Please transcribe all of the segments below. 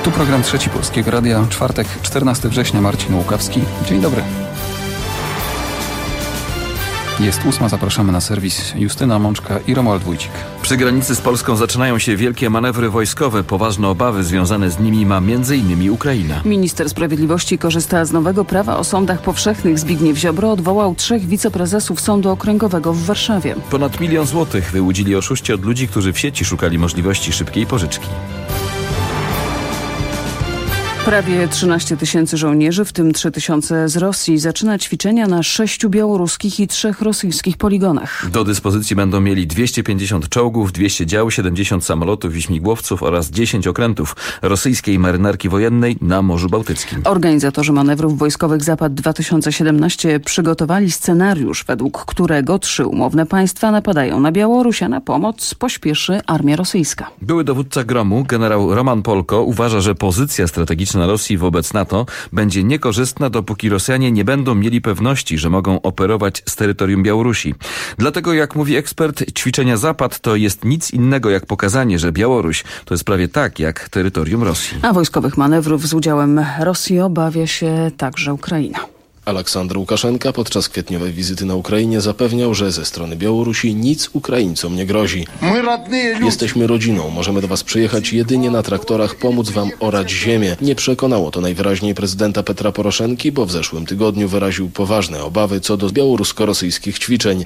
Tu program Trzeci Polskiego Radia, czwartek, 14 września, Marcin Łukawski. Dzień dobry. Jest 8, zapraszamy na serwis. Justyna Mączka i Romuald Wójcik. Przy granicy z Polską zaczynają się wielkie manewry wojskowe. Poważne obawy związane z nimi ma m.in. Ukraina. Minister Sprawiedliwości korzysta z nowego prawa o sądach powszechnych. Zbigniew Ziobro odwołał 3 wiceprezesów Sądu Okręgowego w Warszawie. Ponad 1 000 000 złotych wyłudzili oszuści od ludzi, którzy w sieci szukali możliwości szybkiej pożyczki. Prawie 13 000 żołnierzy, w tym 3 000 z Rosji, zaczyna ćwiczenia na 6 białoruskich i 3 rosyjskich poligonach. Do dyspozycji będą mieli 250 czołgów, 200 dział, 70 samolotów i śmigłowców oraz 10 okrętów rosyjskiej marynarki wojennej na Morzu Bałtyckim. Organizatorzy manewrów wojskowych Zapad 2017 przygotowali scenariusz, według którego 3 umowne państwa napadają na Białoruś, a na pomoc pośpieszy armia rosyjska. Były dowódca Gromu, generał Roman Polko, uważa, że pozycja strategiczna Rosji wobec NATO będzie niekorzystna, dopóki Rosjanie nie będą mieli pewności, że mogą operować z terytorium Białorusi. Dlatego, jak mówi ekspert, ćwiczenia Zapad to jest nic innego jak pokazanie, że Białoruś to jest prawie tak jak terytorium Rosji. A wojskowych manewrów z udziałem Rosji obawia się także Ukraina. Aleksander Łukaszenka podczas kwietniowej wizyty na Ukrainie zapewniał, że ze strony Białorusi nic Ukraińcom nie grozi. Jesteśmy rodziną, możemy do was przyjechać jedynie na traktorach, pomóc wam orać ziemię. Nie przekonało to najwyraźniej prezydenta Petra Poroszenki, bo w zeszłym tygodniu wyraził poważne obawy co do białorusko-rosyjskich ćwiczeń.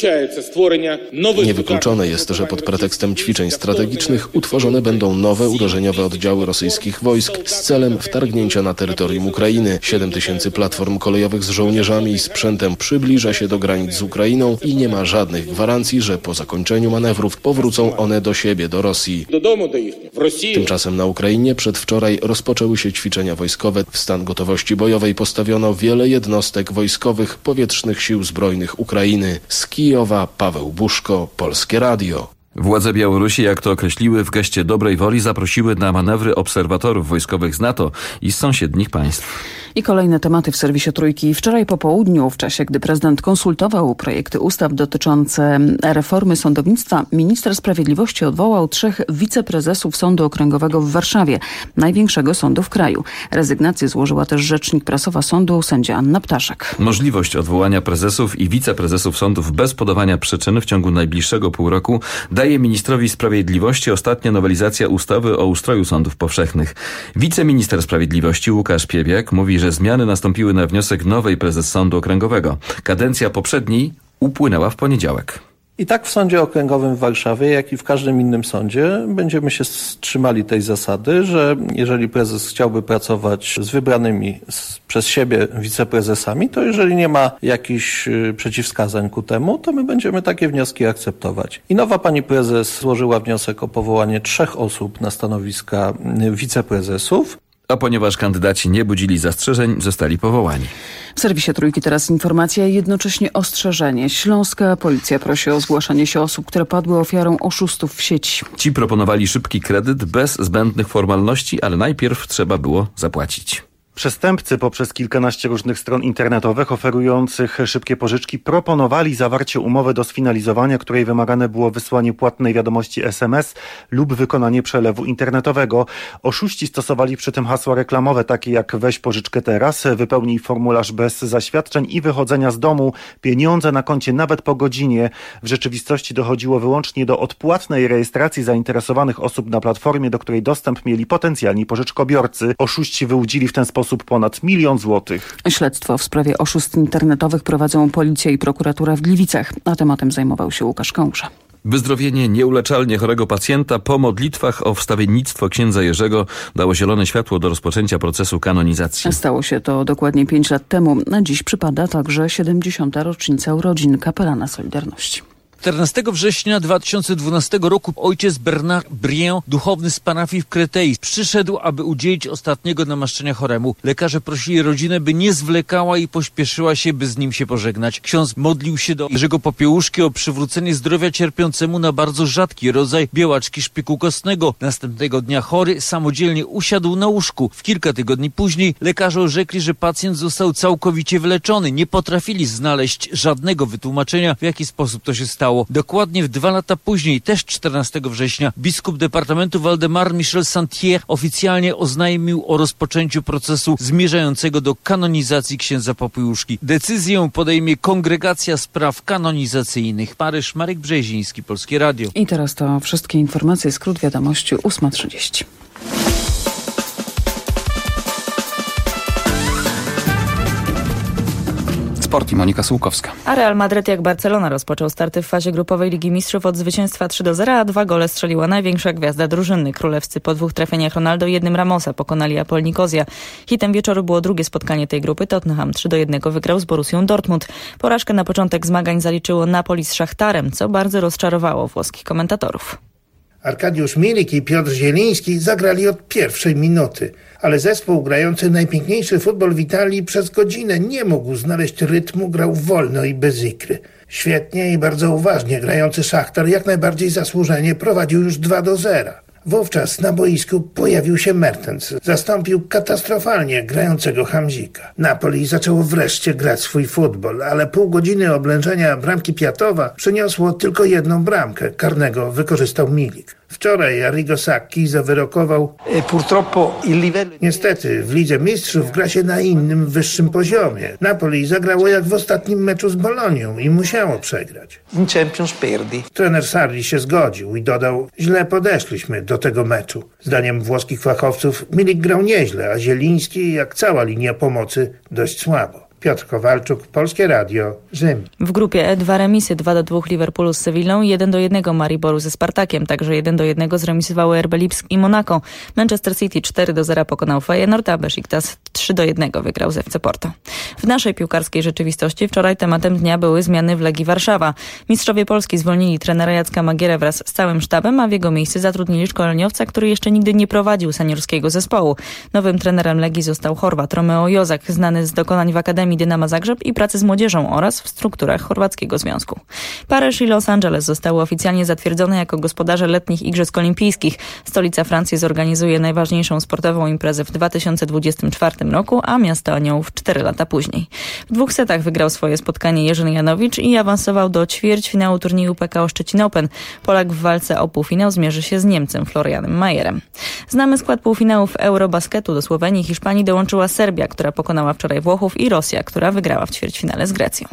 Niewykluczone jest, że pod pretekstem ćwiczeń strategicznych utworzone będą nowe uderzeniowe oddziały rosyjskich wojsk z celem wtargnięcia na terytorium Ukrainy. 7 000 platform kolejowych z żołnierzami i sprzętem przybliża się do granic z Ukrainą i nie ma żadnych gwarancji, że po zakończeniu manewrów powrócą one do siebie, do Rosji. Tymczasem na Ukrainie przedwczoraj rozpoczęły się ćwiczenia wojskowe. W stan gotowości bojowej postawiono wiele jednostek wojskowych powietrznych sił zbrojnych Ukrainy. Z Kijowa Paweł Buszko, Polskie Radio. Władze Białorusi, jak to określiły, w geście dobrej woli zaprosiły na manewry obserwatorów wojskowych z NATO i z sąsiednich państw. I kolejne tematy w serwisie Trójki. Wczoraj po południu, w czasie gdy prezydent konsultował projekty ustaw dotyczące reformy sądownictwa, minister sprawiedliwości odwołał 3 wiceprezesów Sądu Okręgowego w Warszawie, największego sądu w kraju. Rezygnację złożyła też rzecznik prasowa sądu, sędzia Anna Ptaszek. Możliwość odwołania prezesów i wiceprezesów sądów bez podawania przyczyn w ciągu najbliższego pół roku daje ministrowi sprawiedliwości ostatnia nowelizacja ustawy o ustroju sądów powszechnych. Wiceminister sprawiedliwości Łukasz Piebiak mówi, że zmiany nastąpiły na wniosek nowej prezes Sądu Okręgowego. Kadencja poprzedniej upłynęła w poniedziałek. I tak w Sądzie Okręgowym w Warszawie, jak i w każdym innym sądzie będziemy się trzymali tej zasady, że jeżeli prezes chciałby pracować z wybranymi przez siebie wiceprezesami, to jeżeli nie ma jakichś przeciwwskazań ku temu, to my będziemy takie wnioski akceptować. I nowa pani prezes złożyła wniosek o powołanie 3 osób na stanowiska wiceprezesów. A ponieważ kandydaci nie budzili zastrzeżeń, zostali powołani. W serwisie Trójki teraz informacja i jednocześnie ostrzeżenie. Śląska policja prosi o zgłaszanie się osób, które padły ofiarą oszustów w sieci. Ci proponowali szybki kredyt bez zbędnych formalności, ale najpierw trzeba było zapłacić. Przestępcy poprzez kilkanaście różnych stron internetowych oferujących szybkie pożyczki proponowali zawarcie umowy do sfinalizowania, której wymagane było wysłanie płatnej wiadomości SMS lub wykonanie przelewu internetowego. Oszuści stosowali przy tym hasła reklamowe takie jak weź pożyczkę teraz, wypełnij formularz bez zaświadczeń i wychodzenia z domu, pieniądze na koncie nawet po godzinie. W rzeczywistości dochodziło wyłącznie do odpłatnej rejestracji zainteresowanych osób na platformie, do której dostęp mieli potencjalni pożyczkobiorcy. Oszuści wyłudzili w ten sposób ponad 1 000 000 złotych. Śledztwo w sprawie oszustw internetowych prowadzą policja i prokuratura w Gliwicach. A tematem zajmował się Łukasz Kąża. Wyzdrowienie nieuleczalnie chorego pacjenta po modlitwach o wstawiennictwo księdza Jerzego dało zielone światło do rozpoczęcia procesu kanonizacji. Stało się to dokładnie 5 lat temu, a dziś przypada także 70. rocznica urodzin kapelana Solidarności. 14 września 2012 roku ojciec Bernard Brien, duchowny z parafii w Créteil, przyszedł, aby udzielić ostatniego namaszczenia choremu. Lekarze prosili rodzinę, by nie zwlekała i pośpieszyła się, by z nim się pożegnać. Ksiądz modlił się do Jerzego Popiełuszki o przywrócenie zdrowia cierpiącemu na bardzo rzadki rodzaj białaczki szpiku kostnego. Następnego dnia chory samodzielnie usiadł na łóżku. W kilka tygodni później lekarze orzekli, że pacjent został całkowicie wyleczony. Nie potrafili znaleźć żadnego wytłumaczenia, w jaki sposób to się stało. stało. Dokładnie w 2 lata później, też 14 września, biskup departamentu Waldemar Michel Santier oficjalnie oznajmił o rozpoczęciu procesu zmierzającego do kanonizacji księdza Popiełuszki. Decyzję podejmie Kongregacja Spraw Kanonizacyjnych. Paryż, Marek Brzeziński, Polskie Radio. I teraz to wszystkie informacje, skrót wiadomości 8:30. Sport i Monika Sułkowska. A Real Madryt jak Barcelona rozpoczął starty w fazie grupowej Ligi Mistrzów od zwycięstwa 3-0, a 2 gole strzeliła największa gwiazda drużyny. Królewscy po 2 trafieniach Ronaldo i 1 Ramosa pokonali Apol Nikozja. Hitem wieczoru było drugie spotkanie tej grupy. Tottenham 3-1 wygrał z Borussią Dortmund. Porażkę na początek zmagań zaliczyło Napoli z Szachtarem, co bardzo rozczarowało włoskich komentatorów. Arkadiusz Milik i Piotr Zieliński zagrali od pierwszej minuty, ale zespół grający najpiękniejszy futbol w Italii przez godzinę nie mógł znaleźć rytmu, grał wolno i bez ikry. Świetnie i bardzo uważnie grający Szachtar jak najbardziej zasłużenie prowadził już 2-0. Wówczas na boisku pojawił się Mertens. Zastąpił katastrofalnie grającego Hamzika. Napoli zaczęło wreszcie grać swój futbol, ale pół godziny oblężenia bramki Piatowa przyniosło tylko 1 bramkę. Karnego wykorzystał Milik. Wczoraj Arrigo Sacchi zawyrokował: niestety w Lidze Mistrzów gra się na innym, wyższym poziomie. Napoli zagrało jak w ostatnim meczu z Bolonią i musiało przegrać. Trener Sarri się zgodził i dodał: źle podeszliśmy do tego meczu. Zdaniem włoskich fachowców Milik grał nieźle, a Zieliński, jak cała linia pomocy, dość słabo. Piotr Kowalczuk, Polskie Radio, Rzym. W grupie E 2 remisy, 2-2 Liverpoolu z Sewillą, 1-1 Mariboru ze Spartakiem, także 1-1 zremisowały RB Lipsk i Monako. Manchester City 4-0 pokonał Feyenoord, a Besiktas 3-1 wygrał z FC Porto. W naszej piłkarskiej rzeczywistości wczoraj tematem dnia były zmiany w Legii Warszawa. Mistrzowie Polski zwolnili trenera Jacka Magierę wraz z całym sztabem, a w jego miejsce zatrudnili szkoleniowca, który jeszcze nigdy nie prowadził seniorskiego zespołu. Nowym trenerem Legii został Chorwat Romeo Jozak, znany z dokonań w Akademii Dynama Zagrzeb i pracy z młodzieżą oraz w strukturach chorwackiego związku. Paryż i Los Angeles zostały oficjalnie zatwierdzone jako gospodarze letnich Igrzysk Olimpijskich. Stolica Francji zorganizuje najważniejszą sportową imprezę w 2024 roku, a miasto Aniołów 4 lata później. W 2 setach wygrał swoje spotkanie Jerzy Janowicz i awansował do ćwierćfinału turnieju PKO Szczecin Open. Polak w walce o półfinał zmierzy się z Niemcem Florianem Majerem. Znamy skład półfinałów Eurobasketu. Do Słowenii i Hiszpanii dołączyła Serbia, która pokonała wczoraj Włochów, i Rosja, która wygrała w ćwierćfinale z Grecją.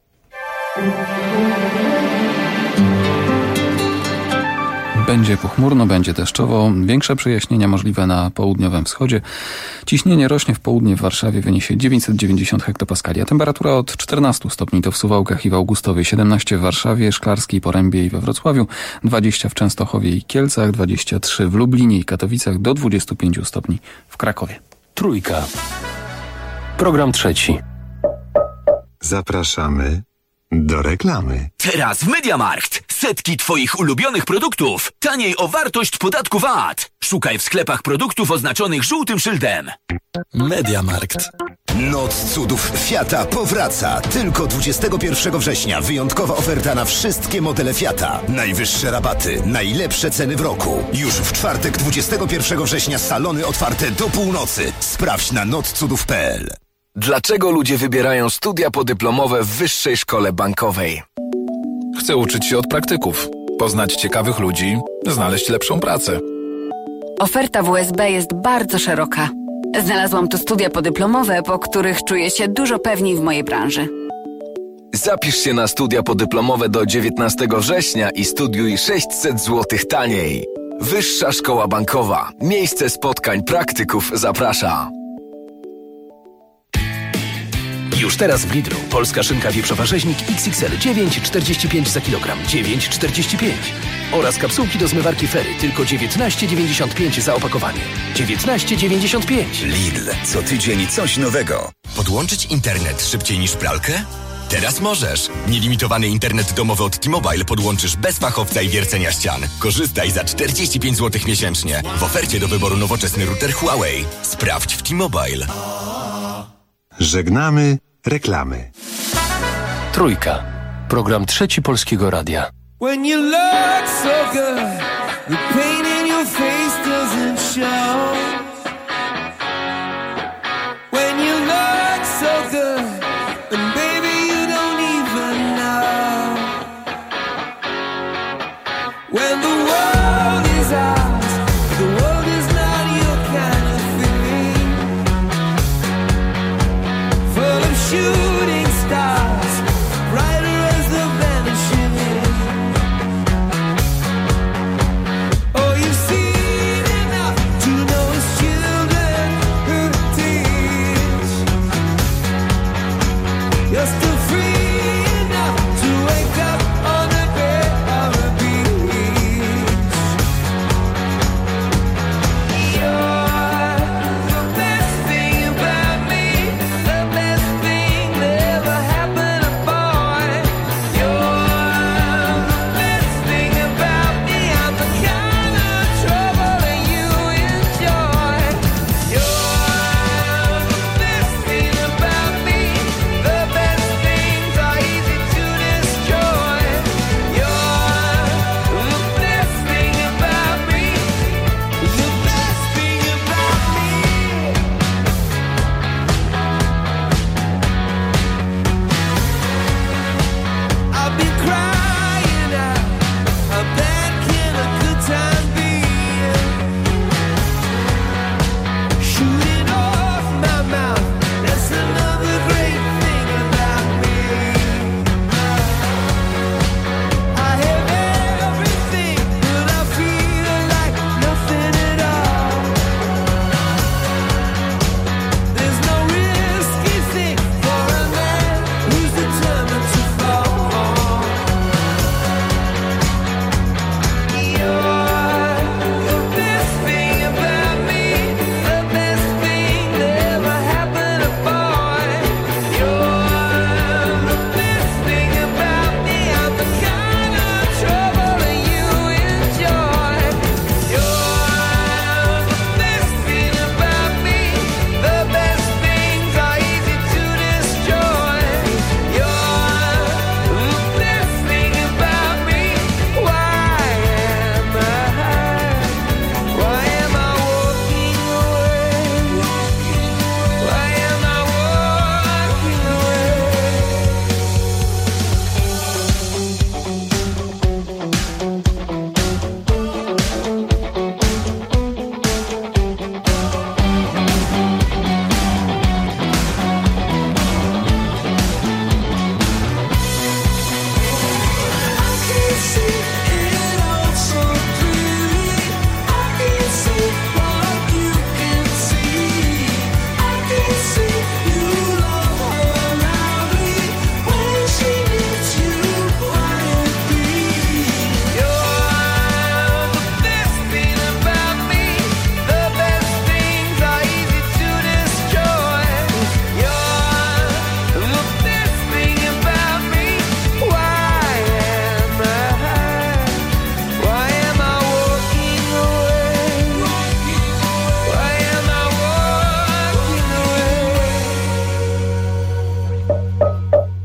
Będzie pochmurno, będzie deszczowo, większe przejaśnienia możliwe na południowym wschodzie. Ciśnienie rośnie w południe, w Warszawie wyniesie 990 hektopaskali, a temperatura od 14 stopni to w Suwałkach i w Augustowie, 17 w Warszawie, Szklarskiej, Porębie i we Wrocławiu, 20 w Częstochowie i Kielcach, 23 w Lublinie i Katowicach, do 25 stopni w Krakowie. Trójka. Program trzeci. Zapraszamy do reklamy. Teraz w MediaMarkt. Setki Twoich ulubionych produktów. Taniej o wartość podatku VAT. Szukaj w sklepach produktów oznaczonych żółtym szyldem. MediaMarkt. Noc cudów Fiata powraca. Tylko 21 września wyjątkowa oferta na wszystkie modele Fiata. Najwyższe rabaty, najlepsze ceny w roku. Już w czwartek 21 września salony otwarte do północy. Sprawdź na notcudów.pl. Dlaczego ludzie wybierają studia podyplomowe w Wyższej Szkole Bankowej? Chcę uczyć się od praktyków, poznać ciekawych ludzi, znaleźć lepszą pracę. Oferta WSB jest bardzo szeroka. Znalazłam tu studia podyplomowe, po których czuję się dużo pewniej w mojej branży. Zapisz się na studia podyplomowe do 19 września i studiuj 600 zł taniej. Wyższa Szkoła Bankowa. Miejsce spotkań praktyków zaprasza. Już teraz w Lidlu polska szynka wieprzowa rzeźnik XXL 9,45 za kilogram, 9,45. Oraz kapsułki do zmywarki Fery, tylko 19,95 za opakowanie. 19,95. Lidl, co tydzień coś nowego. Podłączyć internet szybciej niż pralkę? Teraz możesz. Nielimitowany internet domowy od T-Mobile podłączysz bez fachowca i wiercenia ścian. Korzystaj za 45 zł miesięcznie. W ofercie do wyboru nowoczesny router Huawei. Sprawdź w T-Mobile. Żegnamy reklamy. Trójka. Program trzeci Polskiego Radia. When you look so good, the pain in your face doesn't show. When you look so good, and baby you don't even know.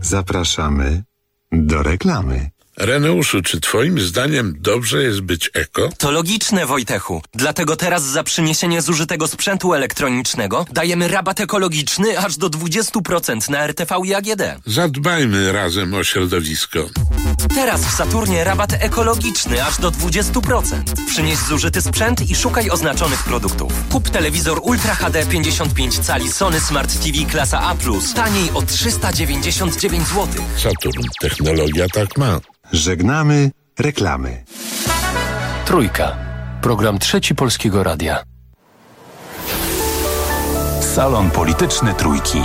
Zapraszamy do reklamy. Reneuszu, czy twoim zdaniem dobrze jest być eko? To logiczne, Wojtechu. Dlatego teraz za przyniesienie zużytego sprzętu elektronicznego dajemy rabat ekologiczny aż do 20% na RTV i AGD. Zadbajmy razem o środowisko. Teraz w Saturnie rabat ekologiczny aż do 20%. Przynieś zużyty sprzęt i szukaj oznaczonych produktów. Kup telewizor Ultra HD 55 cali Sony Smart TV klasa A+, taniej o 399 zł. Saturn. Technologia tak ma. Żegnamy reklamy. Trójka. Program Trzeci Polskiego Radia. Salon Polityczny Trójki.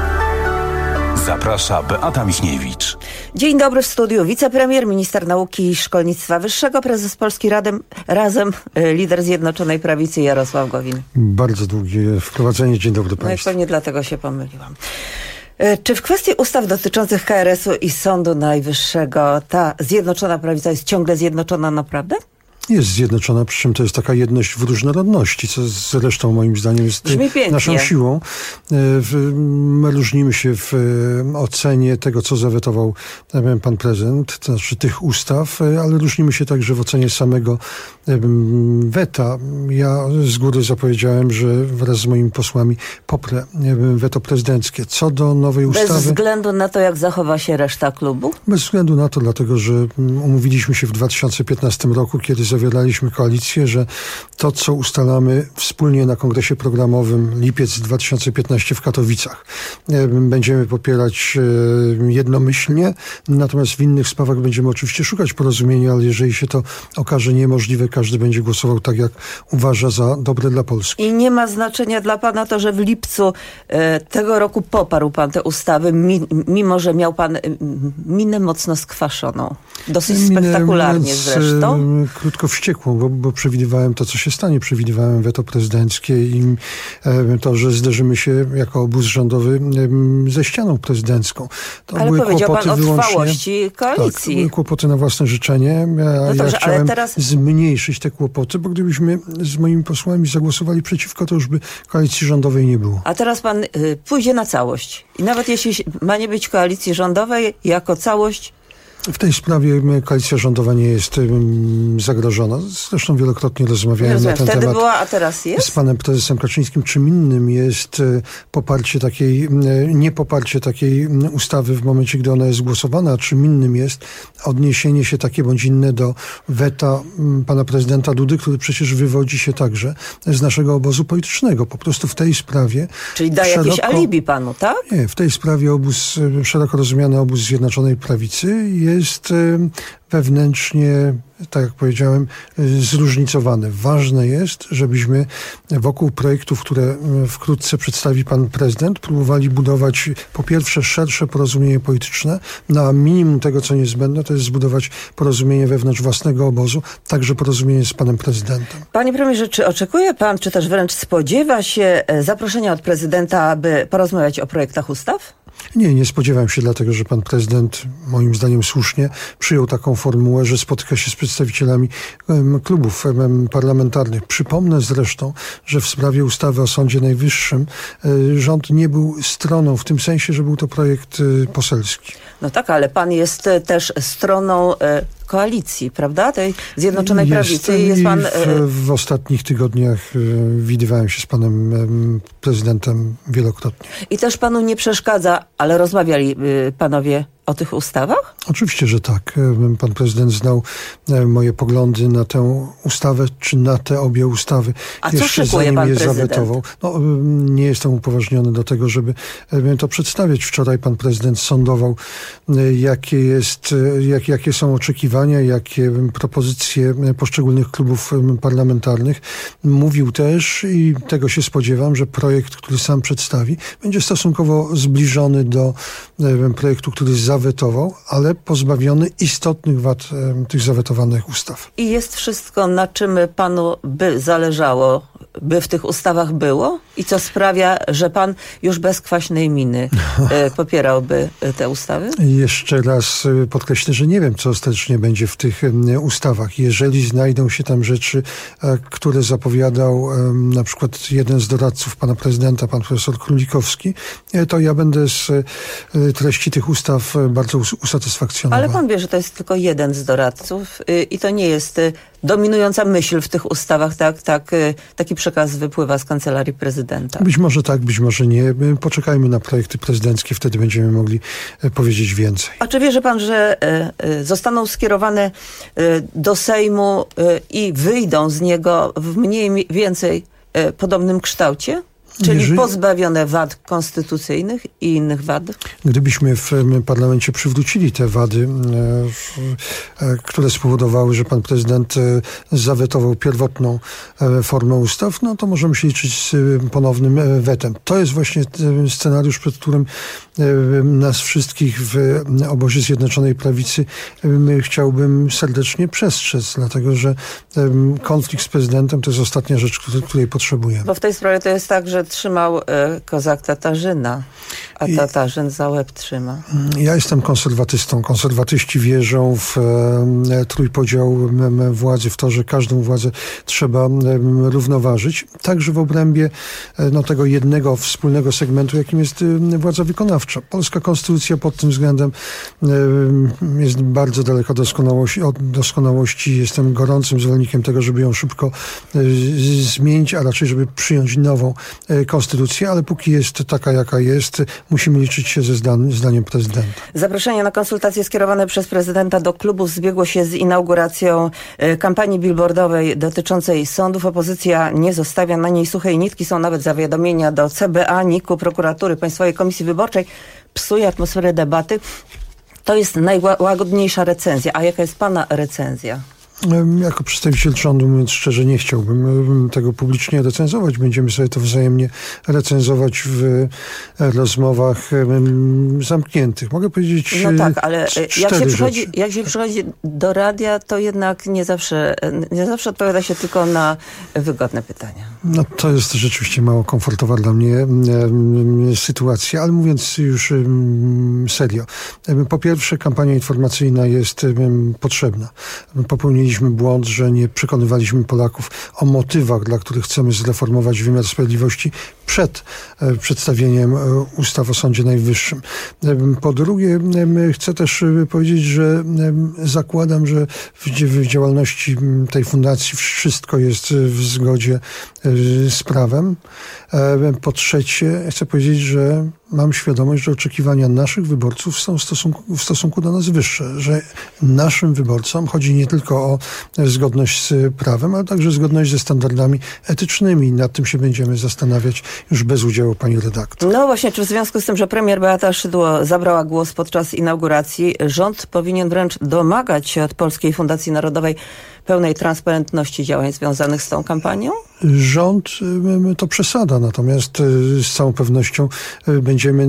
Zaprasza Beata Michniewicz. Dzień dobry, w studiu wicepremier, minister nauki i szkolnictwa wyższego, prezes Polski Razem, lider Zjednoczonej Prawicy Jarosław Gowin. Bardzo długie wprowadzenie. Dzień dobry Państwu. No i pewnie dlatego się pomyliłam. Czy w kwestii ustaw dotyczących KRS-u i Sądu Najwyższego ta Zjednoczona Prawica jest ciągle zjednoczona naprawdę? Jest zjednoczona, przy czym to jest taka jedność w różnorodności, co zresztą moim zdaniem jest naszą siłą. My różnimy się w ocenie tego, co zawetował pan prezydent, to znaczy tych ustaw, ale różnimy się także w ocenie samego weta. Ja z góry zapowiedziałem, że wraz z moimi posłami poprę weto prezydenckie. Co do nowej ustawy... Bez względu na to, jak zachowa się reszta klubu? Bez względu na to, dlatego że umówiliśmy się w 2015 roku, kiedy zawieraliśmy koalicję, że to, co ustalamy wspólnie na kongresie programowym lipiec 2015 w Katowicach, będziemy popierać jednomyślnie, natomiast w innych sprawach będziemy oczywiście szukać porozumienia, ale jeżeli się to okaże niemożliwe, każdy będzie głosował tak, jak uważa za dobre dla Polski. I nie ma znaczenia dla pana to, że w lipcu tego roku poparł pan te ustawy, mimo że miał pan minę mocno skwaszoną. Dosyć spektakularnie zresztą. Krótko wściekłą, bo przewidywałem to, co się stanie. Przewidywałem weto prezydenckie i to, że zderzymy się jako obóz rządowy ze ścianą prezydencką. To ale były powiedział kłopoty pan o trwałości koalicji. Tak, to były kłopoty na własne życzenie. Ja chciałem zmniejszyć te kłopoty, bo gdybyśmy z moimi posłami zagłosowali przeciwko, to już by koalicji rządowej nie było. A teraz pan pójdzie na całość. I nawet jeśli ma nie być koalicji rządowej, jako całość... W tej sprawie koalicja rządowa nie jest zagrożona. Zresztą wielokrotnie rozmawiałem na ten temat była, a teraz jest? z panem prezesem Kaczyńskim. Czym innym jest niepoparcie takiej ustawy w momencie, gdy ona jest głosowana, a czym innym jest odniesienie się takie bądź inne do weta pana prezydenta Dudy, który przecież wywodzi się także z naszego obozu politycznego. Po prostu w tej sprawie... Czyli da jakieś alibi panu, tak? Nie, w tej sprawie szeroko rozumiany obóz Zjednoczonej Prawicy jest wewnętrznie, tak jak powiedziałem, zróżnicowany. Ważne jest, żebyśmy wokół projektów, które wkrótce przedstawi pan prezydent, próbowali budować po pierwsze szersze porozumienie polityczne, na minimum tego, co niezbędne, to jest zbudować porozumienie wewnątrz własnego obozu, także porozumienie z panem prezydentem. Panie premierze, czy oczekuje pan, czy też wręcz spodziewa się zaproszenia od prezydenta, aby porozmawiać o projektach ustaw? Nie spodziewałem się, dlatego że pan prezydent, moim zdaniem słusznie, przyjął taką formułę, że spotyka się z przedstawicielami klubów parlamentarnych. Przypomnę zresztą, że w sprawie ustawy o Sądzie Najwyższym rząd nie był stroną w tym sensie, że był to projekt poselski. No tak, ale pan jest też stroną koalicji, prawda? Tej Zjednoczonej Prawicy. Jest pan... W ostatnich tygodniach widywałem się z panem prezydentem wielokrotnie. I też panu nie przeszkadza, ale rozmawiali panowie o tych ustawach? Oczywiście, że tak. Pan prezydent znał moje poglądy na tę ustawę, czy na te obie ustawy. A co szykuje pan prezydent? Zawetował. Nie jestem upoważniony do tego, żeby to przedstawiać. Wczoraj pan prezydent sądował, jakie są oczekiwania, jakie propozycje poszczególnych klubów parlamentarnych. Mówił też, i tego się spodziewam, że projekt, który sam przedstawi, będzie stosunkowo zbliżony do projektu, który zawetował, ale pozbawiony istotnych wad tych zawetowanych ustaw. I jest wszystko, na czym panu by zależało, by w tych ustawach było? I co sprawia, że pan już bez kwaśnej miny popierałby te ustawy? Jeszcze raz podkreślę, że nie wiem, co ostatecznie będzie w tych ustawach. Jeżeli znajdą się tam rzeczy, które zapowiadał na przykład jeden z doradców pana prezydenta, pan profesor Królikowski, to ja będę z treści tych ustaw bardzo usatysfakcjonowany. Ale pan wie, że to jest tylko jeden z doradców i to nie jest dominująca myśl w tych ustawach, taki przekaz wypływa z kancelarii prezydenta. Być może tak, być może nie. Poczekajmy na projekty prezydenckie, wtedy będziemy mogli powiedzieć więcej. A czy wierzy pan, że zostaną skierowane do Sejmu i wyjdą z niego w mniej więcej podobnym kształcie? Czyli pozbawione wad konstytucyjnych i innych wad? Gdybyśmy w parlamencie przywrócili te wady, które spowodowały, że pan prezydent zawetował pierwotną formę ustaw, no to możemy się liczyć z ponownym wetem. To jest właśnie scenariusz, przed którym nas wszystkich w obozie Zjednoczonej Prawicy chciałbym serdecznie przestrzec, dlatego że konflikt z prezydentem to jest ostatnia rzecz, której potrzebujemy. Bo w tej sprawie to jest tak, że trzymał kozak Tatarzyna, a Tatarzyn za łeb trzyma. Ja jestem konserwatystą. Konserwatyści wierzą w trójpodział władzy, w to, że każdą władzę trzeba równoważyć. Także w obrębie tego jednego wspólnego segmentu, jakim jest władza wykonawcza. Polska konstytucja pod tym względem jest bardzo daleko od doskonałości. Jestem gorącym zwolennikiem tego, żeby ją szybko zmienić, a raczej żeby przyjąć nową konstytucję, ale póki jest taka, jaka jest, musimy liczyć się ze zdaniem prezydenta. Zaproszenie na konsultacje skierowane przez prezydenta do klubów zbiegło się z inauguracją kampanii billboardowej dotyczącej sądów. Opozycja nie zostawia na niej suchej nitki. Są nawet zawiadomienia do CBA, NIK-u, prokuratury, Państwowej Komisji Wyborczej. Psuje atmosferę debaty. To jest najłagodniejsza recenzja. A jaka jest pana recenzja? Jako przedstawiciel rządu, mówiąc szczerze, nie chciałbym tego publicznie recenzować. Będziemy sobie to wzajemnie recenzować w rozmowach zamkniętych. Mogę powiedzieć no tak, ale jak się przychodzi do radia, to jednak nie zawsze odpowiada się tylko na wygodne pytania. No to jest rzeczywiście mało komfortowa dla mnie sytuacja, ale mówiąc już serio. Po pierwsze, kampania informacyjna jest potrzebna. Popełniliśmy błąd, że nie przekonywaliśmy Polaków o motywach, dla których chcemy zreformować wymiar sprawiedliwości przed przedstawieniem ustaw o Sądzie Najwyższym. Po drugie, chcę też powiedzieć, że zakładam, że w działalności tej fundacji wszystko jest w zgodzie z prawem. Po trzecie, chcę powiedzieć, że mam świadomość, że oczekiwania naszych wyborców są w stosunku do nas wyższe, że naszym wyborcom chodzi nie tylko o zgodność z prawem, ale także zgodność ze standardami etycznymi. Nad tym się będziemy zastanawiać już bez udziału pani redaktor. No właśnie, czy w związku z tym, że premier Beata Szydło zabrała głos podczas inauguracji, rząd powinien wręcz domagać się od Polskiej Fundacji Narodowej pełnej transparentności działań związanych z tą kampanią? Rząd to przesada, natomiast z całą pewnością będziemy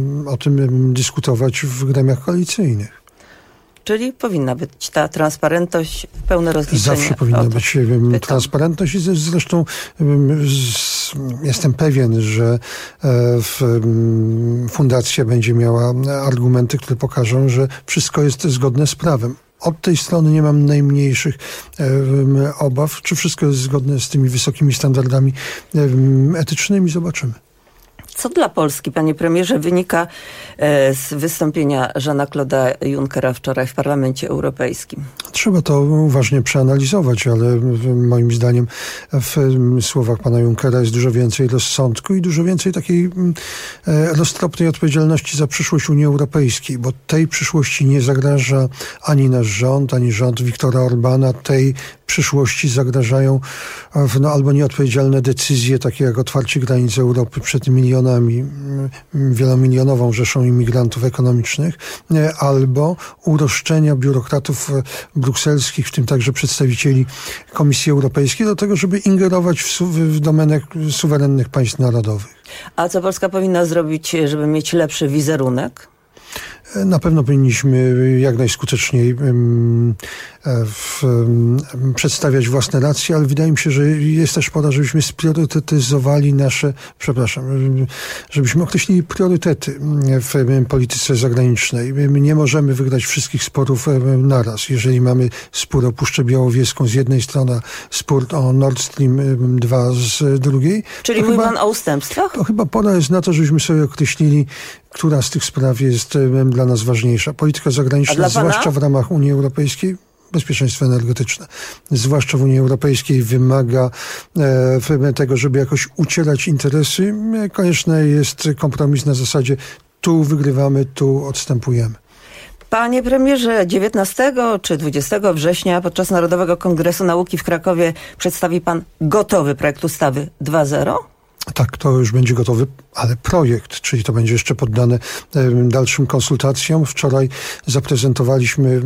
o tym dyskutować w gremiach koalicyjnych. Czyli powinna być ta transparentność, pełne rozliczenie. Zawsze powinna być transparentność i zresztą jestem pewien, że fundacja będzie miała argumenty, które pokażą, że wszystko jest zgodne z prawem. Od tej strony nie mam najmniejszych obaw. Czy wszystko jest zgodne z tymi wysokimi standardami etycznymi? Zobaczymy. Co dla Polski, panie premierze, wynika z wystąpienia Jeana-Claude'a Junckera wczoraj w Parlamencie Europejskim? Trzeba to uważnie przeanalizować, ale moim zdaniem w słowach pana Junckera jest dużo więcej rozsądku i dużo więcej takiej roztropnej odpowiedzialności za przyszłość Unii Europejskiej, bo tej przyszłości nie zagraża ani nasz rząd, ani rząd Viktora Orbana. Tej przyszłości zagrażają albo nieodpowiedzialne decyzje, takie jak otwarcie granic Europy przed wielomilionową rzeszą imigrantów ekonomicznych, albo uroszczenia biurokratów brukselskich, w tym także przedstawicieli Komisji Europejskiej, do tego, żeby ingerować w domenę suwerennych państw narodowych. A co Polska powinna zrobić, żeby mieć lepszy wizerunek? Na pewno powinniśmy jak najskuteczniej przedstawiać własne racje, ale wydaje mi się, że jest też pora, żebyśmy spriorytetyzowali żebyśmy określili priorytety w polityce zagranicznej. My nie możemy wygrać wszystkich sporów naraz. Jeżeli mamy spór o Puszczę Białowieską z jednej strony, a spór o Nord Stream 2 z drugiej. Czyli mówi pan o ustępstwach? To chyba pora jest na to, żebyśmy sobie określili, która z tych spraw jest dla nas ważniejsza. Polityka zagraniczna, zwłaszcza w ramach Unii Europejskiej, bezpieczeństwo energetyczne, zwłaszcza w Unii Europejskiej, wymaga tego, żeby jakoś ucierać interesy. Konieczny jest kompromis na zasadzie tu wygrywamy, tu odstępujemy. Panie premierze, 19 czy 20 września podczas Narodowego Kongresu Nauki w Krakowie przedstawi pan gotowy projekt ustawy 2.0? Tak, to już będzie gotowy, ale projekt, czyli to będzie jeszcze poddane dalszym konsultacjom. Wczoraj zaprezentowaliśmy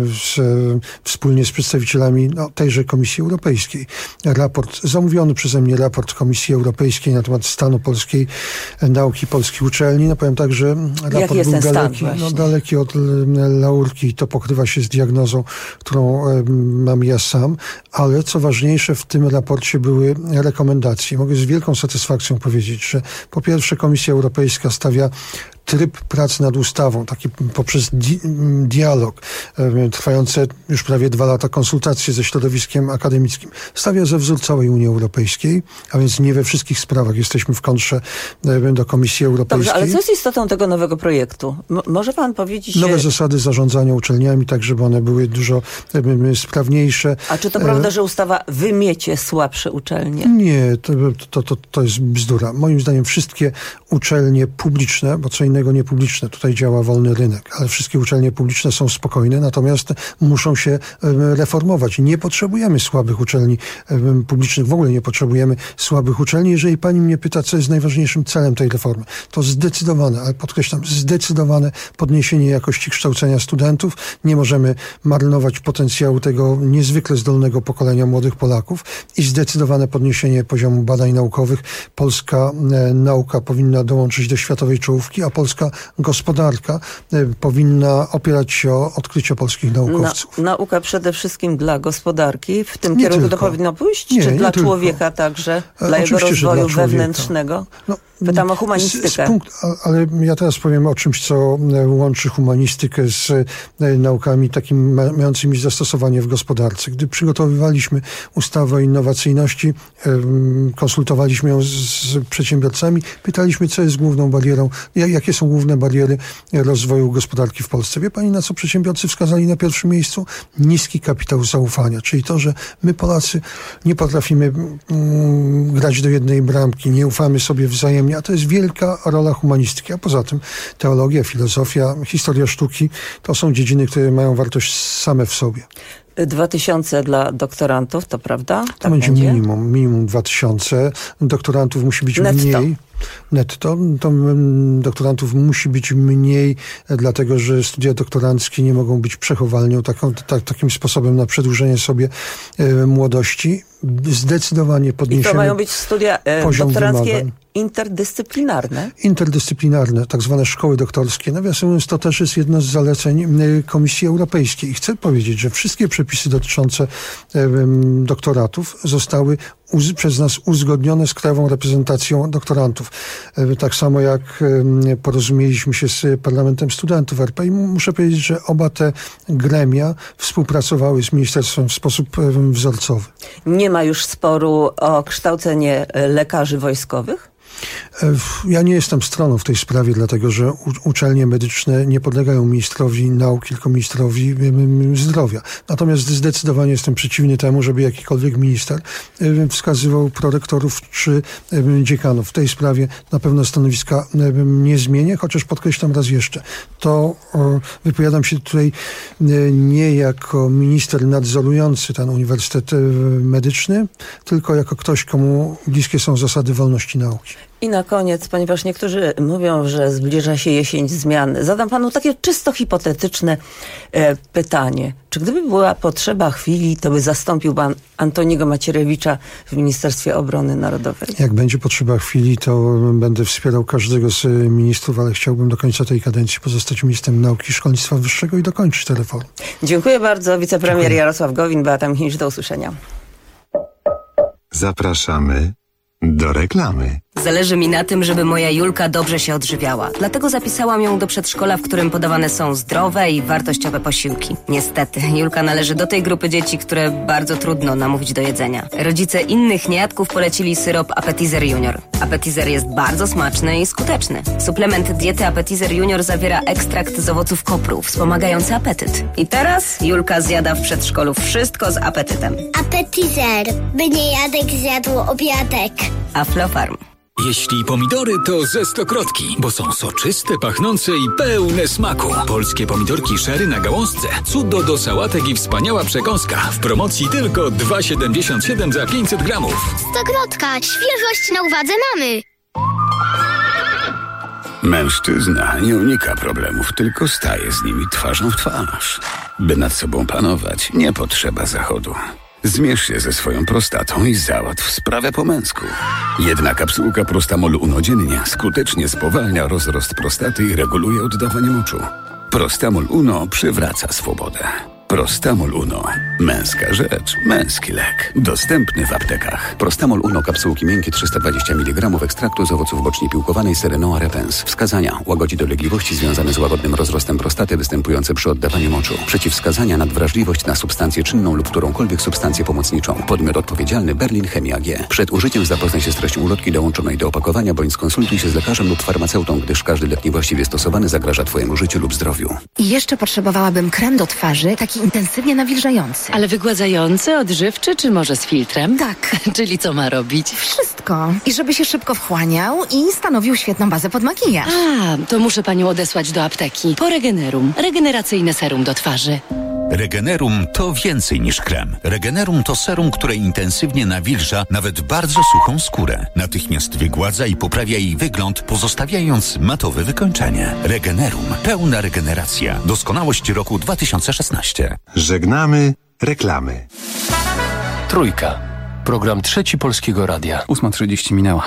wspólnie z przedstawicielami tejże Komisji Europejskiej zamówiony przeze mnie raport Komisji Europejskiej na temat stanu polskiej nauki, polskich uczelni. No powiem tak, że raport był daleki od laurki i to pokrywa się z diagnozą, którą mam ja sam, ale co ważniejsze, w tym raporcie były rekomendacje. Mogę z wielką satysfakcją powiedzieć, że po pierwsze Komisja Europejska stawia tryb pracy nad ustawą, taki poprzez dialog, trwające już prawie 2 lata konsultacje ze środowiskiem akademickim, stawia za wzór całej Unii Europejskiej, a więc nie we wszystkich sprawach jesteśmy w kontrze do Komisji Europejskiej. Dobrze, ale co jest istotą tego nowego projektu? Może pan powiedzieć... Nowe zasady zarządzania uczelniami, tak żeby one były dużo sprawniejsze. A czy to prawda, że ustawa wymiecie słabsze uczelnie? Nie, to jest bzdura. Moim zdaniem wszystkie uczelnie publiczne, bo co innego niepubliczne, tutaj działa wolny rynek, ale wszystkie uczelnie publiczne są spokojne, natomiast muszą się reformować. Nie potrzebujemy słabych uczelni publicznych, w ogóle nie potrzebujemy słabych uczelni. Jeżeli pani mnie pyta, co jest najważniejszym celem tej reformy, to zdecydowane, ale podkreślam, zdecydowane podniesienie jakości kształcenia studentów. Nie możemy marnować potencjału tego niezwykle zdolnego pokolenia młodych Polaków i zdecydowane podniesienie poziomu badań naukowych. Polska nauka powinna dołączyć do światowej czołówki, a polska gospodarka powinna opierać się o odkrycia polskich naukowców. Nauka przede wszystkim dla gospodarki, w tym kierunku to powinno pójść? Czy dla człowieka także? Dla jego rozwoju wewnętrznego? Pytam o humanistykę. Ale ja teraz powiem o czymś, co łączy humanistykę z naukami takimi mającymi zastosowanie w gospodarce. Gdy przygotowywaliśmy ustawę o innowacyjności, konsultowaliśmy ją z przedsiębiorcami, pytaliśmy, co jest główną barierą, jakie są główne bariery rozwoju gospodarki w Polsce. Wie pani, na co przedsiębiorcy wskazali na pierwszym miejscu? Niski kapitał zaufania, czyli to, że my Polacy nie potrafimy grać do jednej bramki, nie ufamy sobie wzajemnie, a to jest wielka rola humanistyki. A poza tym teologia, filozofia, historia sztuki to są dziedziny, które mają wartość same w sobie. 2000 dla doktorantów, to prawda? To będzie minimum 2000. Doktorantów musi być mniej. Netto. To doktorantów musi być mniej, dlatego że studia doktoranckie nie mogą być przechowalnią, takim sposobem na przedłużenie sobie młodości. Zdecydowanie podniesiemy poziom I to mają być studia doktoranckie wymagań. Interdyscyplinarne, tak zwane szkoły doktorskie. Nawiasem mówiąc, to też jest jedno z zaleceń Komisji Europejskiej. I chcę powiedzieć, że wszystkie przepisy dotyczące doktoratów zostały przez nas uzgodnione z krajową reprezentacją doktorantów. Tak samo jak porozumieliśmy się z Parlamentem Studentów RP i muszę powiedzieć, że oba te gremia współpracowały z ministerstwem w sposób wzorcowy. Nie ma już sporu o kształcenie lekarzy wojskowych? Ja nie jestem stroną w tej sprawie, dlatego że uczelnie medyczne nie podlegają ministrowi nauki, tylko ministrowi zdrowia. Natomiast zdecydowanie jestem przeciwny temu, żeby jakikolwiek minister wskazywał prorektorów czy dziekanów. W tej sprawie na pewno stanowiska nie zmienię, chociaż podkreślam raz jeszcze, to wypowiadam się tutaj nie jako minister nadzorujący ten uniwersytet medyczny, tylko jako ktoś, komu bliskie są zasady wolności nauki. I na koniec, ponieważ niektórzy mówią, że zbliża się jesień zmian, zadam panu takie czysto hipotetyczne pytanie. Czy gdyby była potrzeba chwili, to by zastąpił pan Antoniego Macierewicza w Ministerstwie Obrony Narodowej? Jak będzie potrzeba chwili, to będę wspierał każdego z ministrów, ale chciałbym do końca tej kadencji pozostać ministrem nauki i szkolnictwa wyższego i dokończyć tę reformę. Dziękuję bardzo. Wicepremier Jarosław Gowin, Beata Michniewicz, do usłyszenia. Zapraszamy do reklamy. Zależy mi na tym, żeby moja Julka dobrze się odżywiała. Dlatego zapisałam ją do przedszkola, w którym podawane są zdrowe i wartościowe posiłki. Niestety, Julka należy do tej grupy dzieci, które bardzo trudno namówić do jedzenia. Rodzice innych niejadków polecili syrop Appetizer Junior. Appetizer jest bardzo smaczny i skuteczny. Suplement diety Appetizer Junior zawiera ekstrakt z owoców kopru, wspomagający apetyt. I teraz Julka zjada w przedszkolu wszystko z apetytem. Appetizer, by niejadek zjadł obiadek. Aflofarm. Jeśli pomidory, to ze Stokrotki, bo są soczyste, pachnące i pełne smaku. Polskie pomidorki sherry na gałązce. Cudo do sałatek i wspaniała przekąska. W promocji tylko 2,77 za 500 gramów. Stokrotka, świeżość na uwadze mamy. Mężczyzna nie unika problemów, tylko staje z nimi twarzą w twarz. By nad sobą panować, nie potrzeba zachodu. Zmierz się ze swoją prostatą i załatw sprawę po męsku. Jedna kapsułka Prostamol Uno dziennie skutecznie spowalnia rozrost prostaty i reguluje oddawanie moczu. Prostamol Uno przywraca swobodę. Prostamol Uno. Męska rzecz, męski lek. Dostępny w aptekach. Prostamol Uno, kapsułki miękkie 320 mg ekstraktu z owoców bocznie piłkowanej Serenoa repens. Wskazania: łagodzi dolegliwości związane z łagodnym rozrostem prostaty występujące przy oddawaniu moczu. Przeciwwskazania: nadwrażliwość na substancję czynną lub którąkolwiek substancję pomocniczą. Podmiot odpowiedzialny: Berlin Chemia AG. Przed użyciem zapoznaj się z treścią ulotki dołączonej do opakowania bądź skonsultuj się z lekarzem lub farmaceutą, gdyż każdy lek niewłaściwie stosowany zagraża Twojemu życiu lub zdrowiu. I jeszcze potrzebowałabym krem do twarzy, taki intensywnie nawilżający. Ale wygładzający, odżywczy, czy może z filtrem? Tak. Czyli co ma robić? Wszystko. I żeby się szybko wchłaniał i stanowił świetną bazę pod makijaż. To muszę panią odesłać do apteki. Po Regenerum. Regeneracyjne serum do twarzy. Regenerum to więcej niż krem. Regenerum to serum, które intensywnie nawilża nawet bardzo suchą skórę. Natychmiast wygładza i poprawia jej wygląd, pozostawiając matowe wykończenie. Regenerum. Pełna regeneracja. Doskonałość roku 2016. Żegnamy reklamy. Trójka. Program Trzeci Polskiego Radia. 8:30 minęła.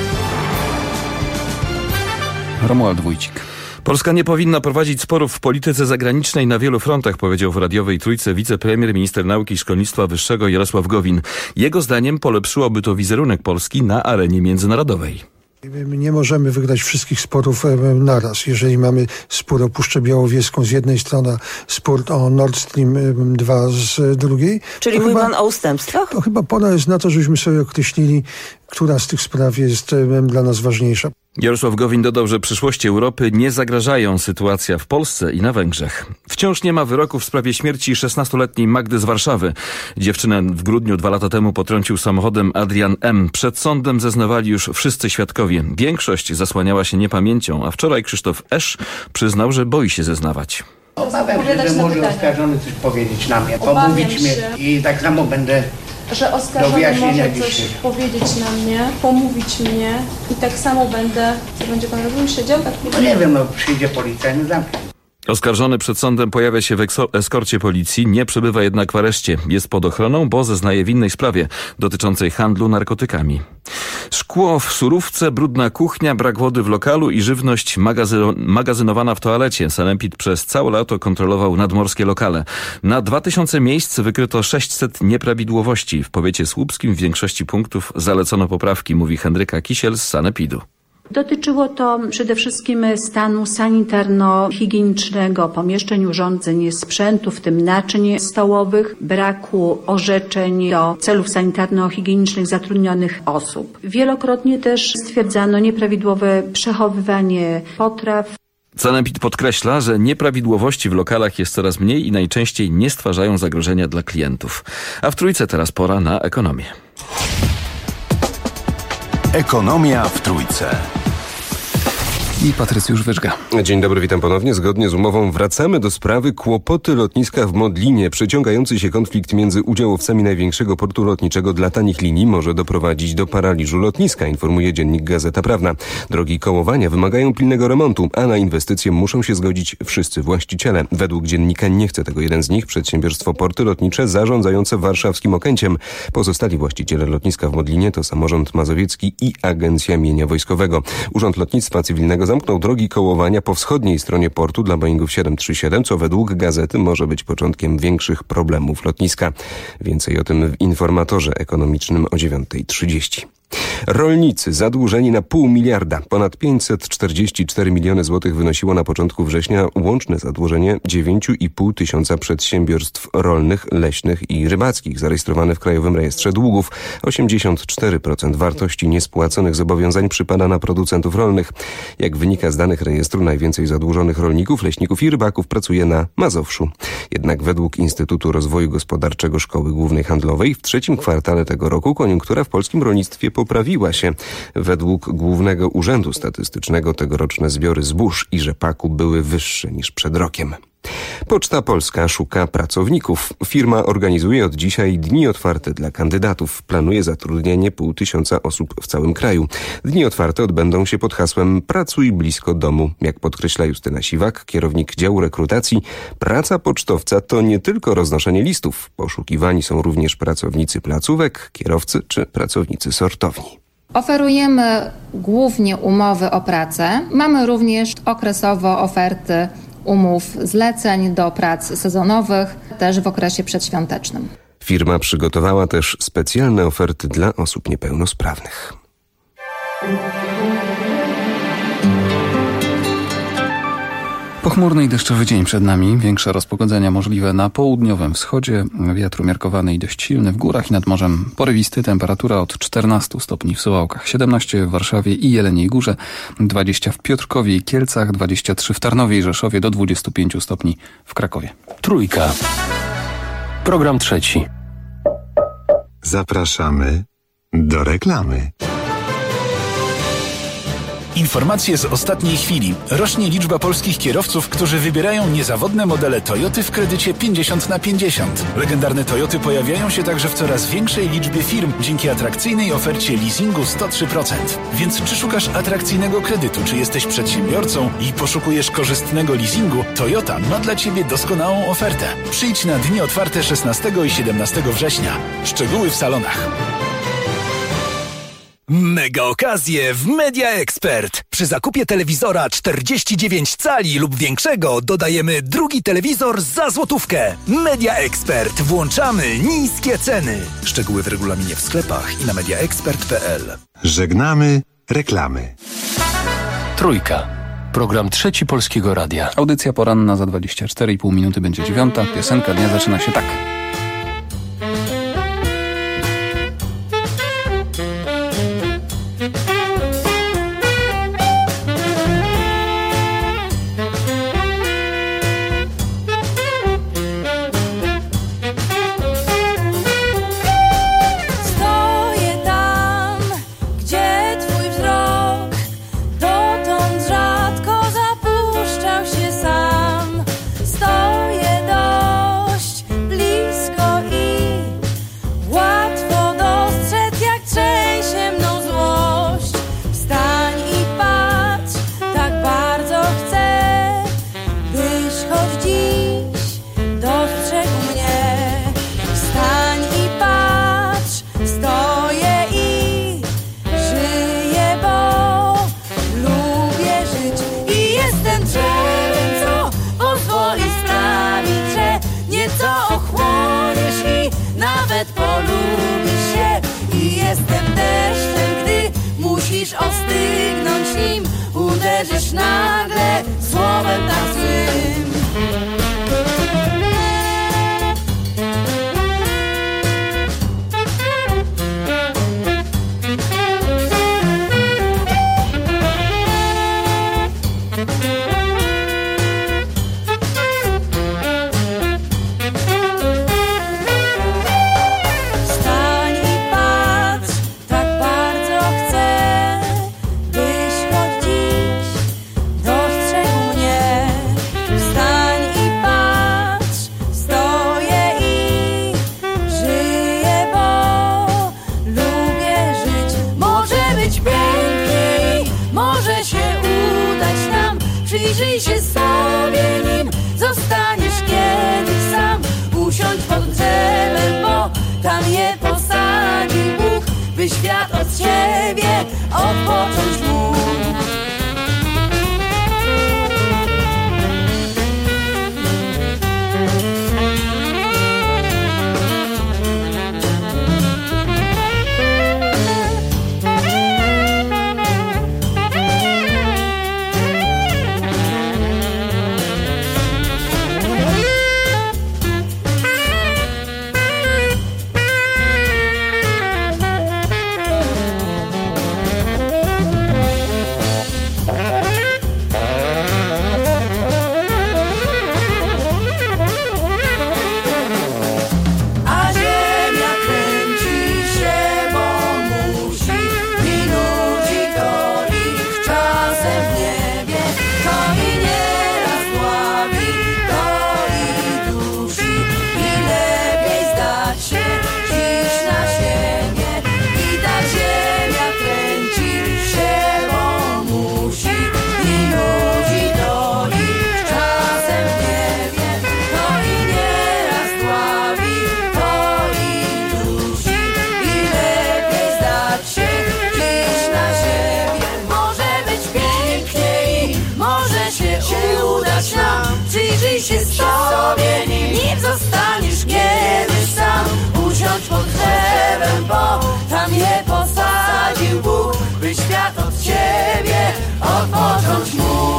Romuald Wójcik. Polska nie powinna prowadzić sporów w polityce zagranicznej na wielu frontach, powiedział w radiowej Trójce wicepremier, minister nauki i szkolnictwa wyższego Jarosław Gowin. Jego zdaniem polepszyłoby to wizerunek Polski na arenie międzynarodowej. Nie możemy wygrać wszystkich sporów naraz. Jeżeli mamy spór o Puszczę Białowieską z jednej strony, a spór o Nord Stream 2 z drugiej. Czyli mówi pan o ustępstwach? To chyba pora jest na to, żebyśmy sobie określili, która z tych spraw jest dla nas ważniejsza. Jarosław Gowin dodał, że przyszłości Europy nie zagrażają sytuacja w Polsce i na Węgrzech. Wciąż nie ma wyroku w sprawie śmierci 16-letniej Magdy z Warszawy. Dziewczynę w grudniu 2 lata temu potrącił samochodem Adrian M. Przed sądem zeznawali już wszyscy świadkowie. Większość zasłaniała się niepamięcią, a wczoraj Krzysztof Esz przyznał, że boi się zeznawać. Obawiam się, że może oskarżony coś powiedzieć na mnie, pomówić mnie i tak samo będę... Że oskarżony może coś powiedzieć na mnie, pomówić mnie i tak samo będę, co będzie pan robił, siedział? Tak no nie wiem, przyjdzie policja i zamknie. Oskarżony przed sądem pojawia się w eskorcie policji, nie przebywa jednak w areszcie. Jest pod ochroną, bo zeznaje w innej sprawie dotyczącej handlu narkotykami. Szkło w surówce, brudna kuchnia, brak wody w lokalu i żywność magazynowana w toalecie. Sanepid przez całe lato kontrolował nadmorskie lokale. Na 2000 miejsc wykryto 600 nieprawidłowości. W powiecie słupskim w większości punktów zalecono poprawki, mówi Henryka Kisiel z Sanepidu. Dotyczyło to przede wszystkim stanu sanitarno-higienicznego pomieszczeń, urządzeń, sprzętu, w tym naczyń stołowych, braku orzeczeń do celów sanitarno-higienicznych zatrudnionych osób. Wielokrotnie też stwierdzano nieprawidłowe przechowywanie potraw. Sanepid podkreśla, że nieprawidłowości w lokalach jest coraz mniej i najczęściej nie stwarzają zagrożenia dla klientów. A w Trójce teraz pora na ekonomię. Ekonomia w Trójce. I Patrycjusz Wyżga. Dzień dobry, witam ponownie. Zgodnie z umową wracamy do sprawy kłopoty lotniska w Modlinie. Przeciągający się konflikt między udziałowcami największego portu lotniczego dla tanich linii może doprowadzić do paraliżu lotniska, informuje dziennik Gazeta Prawna. Drogi kołowania wymagają pilnego remontu, a na inwestycje muszą się zgodzić wszyscy właściciele. Według dziennika nie chce tego jeden z nich, przedsiębiorstwo Porty Lotnicze zarządzające warszawskim Okęciem. Pozostali właściciele lotniska w Modlinie to samorząd mazowiecki i Agencja Mienia Wojskowego. Urząd Lotnictwa Cywilnego zamknął drogi kołowania po wschodniej stronie portu dla Boeingów 737, co według gazety może być początkiem większych problemów lotniska. Więcej o tym w informatorze ekonomicznym o 9:30. Rolnicy zadłużeni na 0,5 miliarda. Ponad 544 miliony złotych wynosiło na początku września łączne zadłużenie 9,5 tysiąca przedsiębiorstw rolnych, leśnych i rybackich zarejestrowane w Krajowym Rejestrze Długów. 84% wartości niespłaconych zobowiązań przypada na producentów rolnych. Jak wynika z danych rejestru, najwięcej zadłużonych rolników, leśników i rybaków pracuje na Mazowszu. Jednak według Instytutu Rozwoju Gospodarczego Szkoły Głównej Handlowej w trzecim kwartale tego roku koniunktura w polskim rolnictwie poprawiła się. Według Głównego Urzędu Statystycznego tegoroczne zbiory zbóż i rzepaku były wyższe niż przed rokiem. Poczta Polska szuka pracowników. Firma organizuje od dzisiaj dni otwarte dla kandydatów. Planuje zatrudnienie 500 osób w całym kraju. Dni otwarte odbędą się pod hasłem Pracuj blisko domu. Jak podkreśla Justyna Siwak, kierownik działu rekrutacji, praca pocztowca to nie tylko roznoszenie listów. Poszukiwani są również pracownicy placówek, kierowcy czy pracownicy sortowni. Oferujemy głównie umowy o pracę. Mamy również okresowo oferty umów zleceń do prac sezonowych, też w okresie przedświątecznym. Firma przygotowała też specjalne oferty dla osób niepełnosprawnych. Pochmurny i deszczowy dzień przed nami. Większe rozpogodzenia możliwe na południowym wschodzie. Wiatr umiarkowany i dość silny w górach i nad morzem porywisty. Temperatura od 14 stopni w Suwałkach, 17 w Warszawie i Jeleniej Górze, 20 w Piotrkowie i Kielcach, 23 w Tarnowie i Rzeszowie, do 25 stopni w Krakowie. Trójka. Program trzeci. Zapraszamy do reklamy. Informacje z ostatniej chwili. Rośnie liczba polskich kierowców, którzy wybierają niezawodne modele Toyoty w kredycie 50/50. Legendarne Toyoty pojawiają się także w coraz większej liczbie firm dzięki atrakcyjnej ofercie leasingu 103%. Więc czy szukasz atrakcyjnego kredytu, czy jesteś przedsiębiorcą i poszukujesz korzystnego leasingu, Toyota ma dla Ciebie doskonałą ofertę. Przyjdź na dni otwarte 16 i 17 września. Szczegóły w salonach. Mega okazje w Media Expert. Przy zakupie telewizora 49 cali lub większego dodajemy drugi telewizor za złotówkę. Media Expert. Włączamy niskie ceny. Szczegóły w regulaminie w sklepach i na mediaexpert.pl. Żegnamy reklamy. Trójka. Program trzeci Polskiego Radia. Audycja poranna za 24,5 minuty będzie 9. Piosenka dnia zaczyna się tak. Ostygnąć nim, uderzysz nagle słowem tak złym. Przyjrzyj się sobie, nim zostaniesz kiedyś sam. Usiądź pod drzewem, bo tam je posadził Bóg, by świat od ciebie odpocząć mógł. Przyjrzyj się sobie, nim zostaniesz kiedyś sam. Usiądź pod drzewem, bo tam je posadził Bóg, by świat od ciebie odpocząć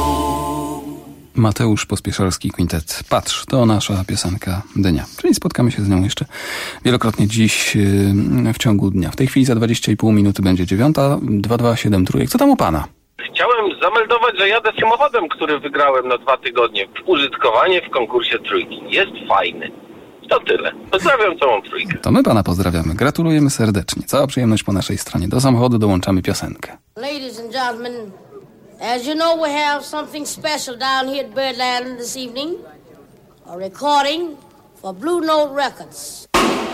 mógł. Mateusz Pospieszalski Quintet. Patrz, to nasza piosenka dnia. Czyli spotkamy się z nią jeszcze wielokrotnie dziś w ciągu dnia. W tej chwili za 20,5 minuty będzie 9:00, 2273 trójek. Co tam u pana? Chciałem zameldować, że jadę samochodem, który wygrałem na 2 tygodnie w użytkowanie w konkursie trójki. Jest fajny. To tyle. Pozdrawiam całą trójkę. To my pana pozdrawiamy. Gratulujemy serdecznie. Cała przyjemność po naszej stronie. Do samochodu dołączamy piosenkę. Ladies and gentlemen, as you know, we have something special down here at Birdland this evening. A recording for Blue Note Records.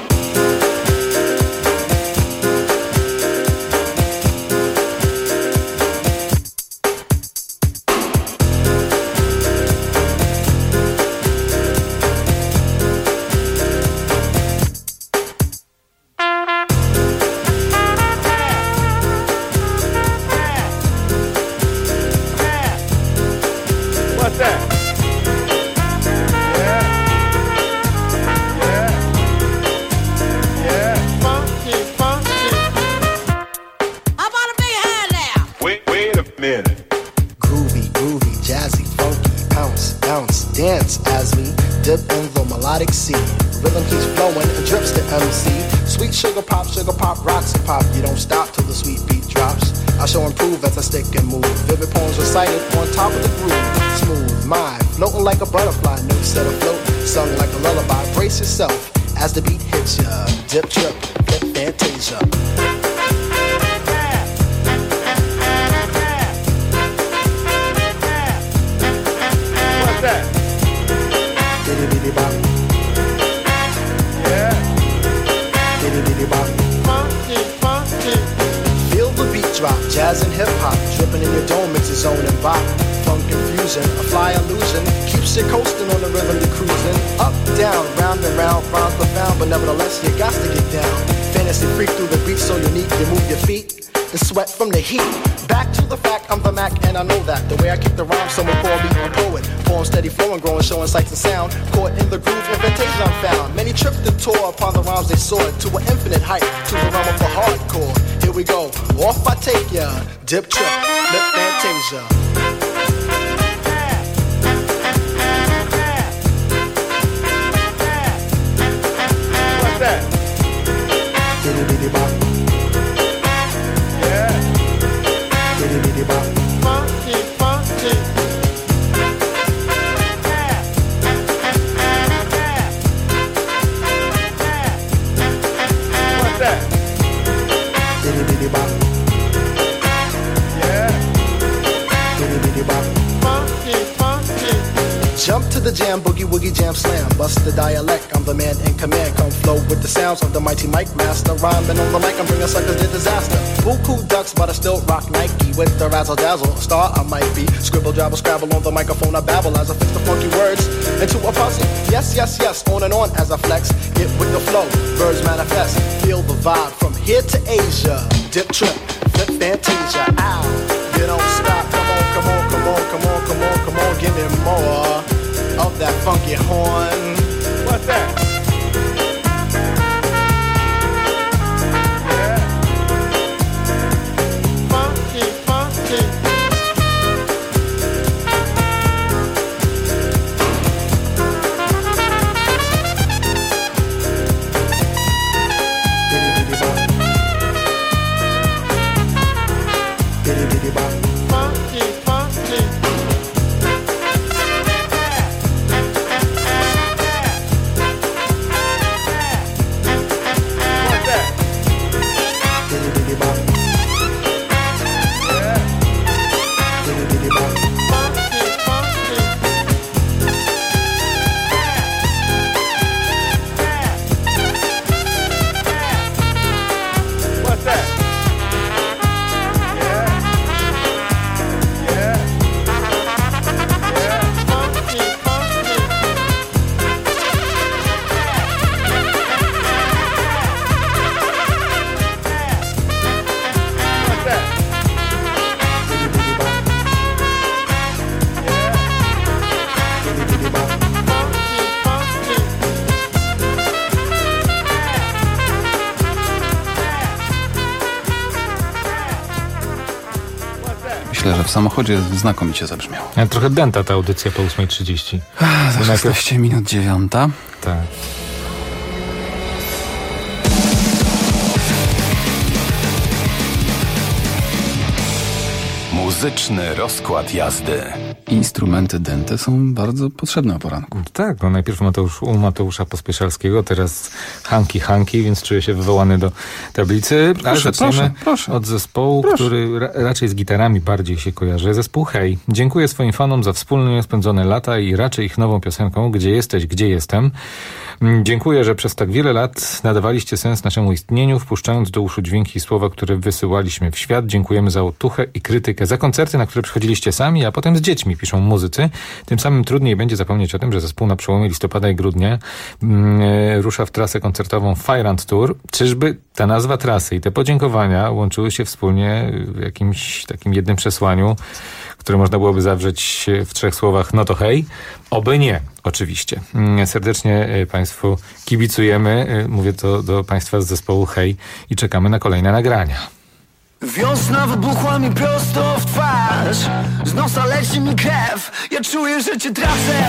Dance as we dip in the melodic sea. Rhythm keeps flowing and drips to MC. Sweet sugar pop, rocks and pop. You don't stop till the sweet beat drops. I shall improve as I stick and move. Vivid poems recited on top of the groove. Smooth mind, floating like a butterfly. No set afloat, sung like a lullaby. Brace yourself as the beat hits ya. Dip, trip, flip, fantasia. What's that? Diddy bop. Yeah. Diddy bop. Funky. Feel the beat drop, jazz and hip hop, dripping in your dome makes your zone and bop. Funk confusion, a fly illusion, keeps you coasting on the rhythm you're cruising. Up, down, round and round, rhymes profound, but nevertheless you got to get down. Fantasy freak through the beat so unique, you move your feet and sweat from the heat. Back to the fact, I'm the Mac and I know that. The way I kick the rhyme, someone call me a poet. Form steady flowing, growing, showing sights and sound. Caught in the groove, invitation I'm found. Many tripped and tore upon the rhymes they soared to an infinite height, to the realm of the hardcore. Here we go, off I take ya. Dip, trip, flip, fantasia. What's that? Diddy bop. Diddy bop. Funky. What's that? Diddy bop. Yeah. Diddy bop. Funky. Jump to the jam, boogie woogie jam slam, bust the dialect. I'm the man in command. Come flow with the sounds of the mighty Mike Master. Rhyming on the mic, I'm bringing suckers to disaster. Buku ducks, but I still rock Nike with the razzle dazzle. Star I might be. Scribble, jabble, scrabble on the microphone. I babble as I fix the funky words into a puzzle. Yes, yes, yes. On and on as I flex. Get with the flow. Birds manifest. Feel the vibe from here to Asia. Dip, trip, flip, fantasia. Ow. You don't stop. Come on, come on, come on, come on, come on, come on. Give me more of that funky horn. What's that? Myślę, że w samochodzie znakomicie zabrzmiał. Trochę dęta ta audycja po 8:30. Za 16 minut 9. Tak. Muzyczny rozkład jazdy. Instrumenty dęte są bardzo potrzebne o poranku. Tak, no najpierw u Mateusza Pospieszalskiego, teraz Hanki, więc czuję się wywołany do tablicy. Proszę, proszę. Od zespołu, który raczej z gitarami bardziej się kojarzy. Zespół Hej. Dziękuję swoim fanom za wspólnie spędzone lata i raczej ich nową piosenką Gdzie jesteś, gdzie jestem. Dziękuję, że przez tak wiele lat nadawaliście sens naszemu istnieniu, wpuszczając do uszu dźwięki i słowa, które wysyłaliśmy w świat. Dziękujemy za otuchę i krytykę, za koncerty, na które przychodziliście sami, a potem z dziećmi, piszą muzycy. Tym samym trudniej będzie zapomnieć o tym, że zespół na przełomie listopada i grudnia rusza w trasę koncertową Fajrant Tour. Czyżby ta nazwa trasy i te podziękowania łączyły się wspólnie w jakimś takim jednym przesłaniu, które można byłoby zawrzeć w 3 słowach: no to hej? Oby nie, oczywiście. Serdecznie Państwu kibicujemy. Mówię to do Państwa z zespołu Hej i czekamy na kolejne nagrania. Wiosna wybuchła mi prosto w twarz. Z nosa leci mi krew. Ja czuję, że cię tracę.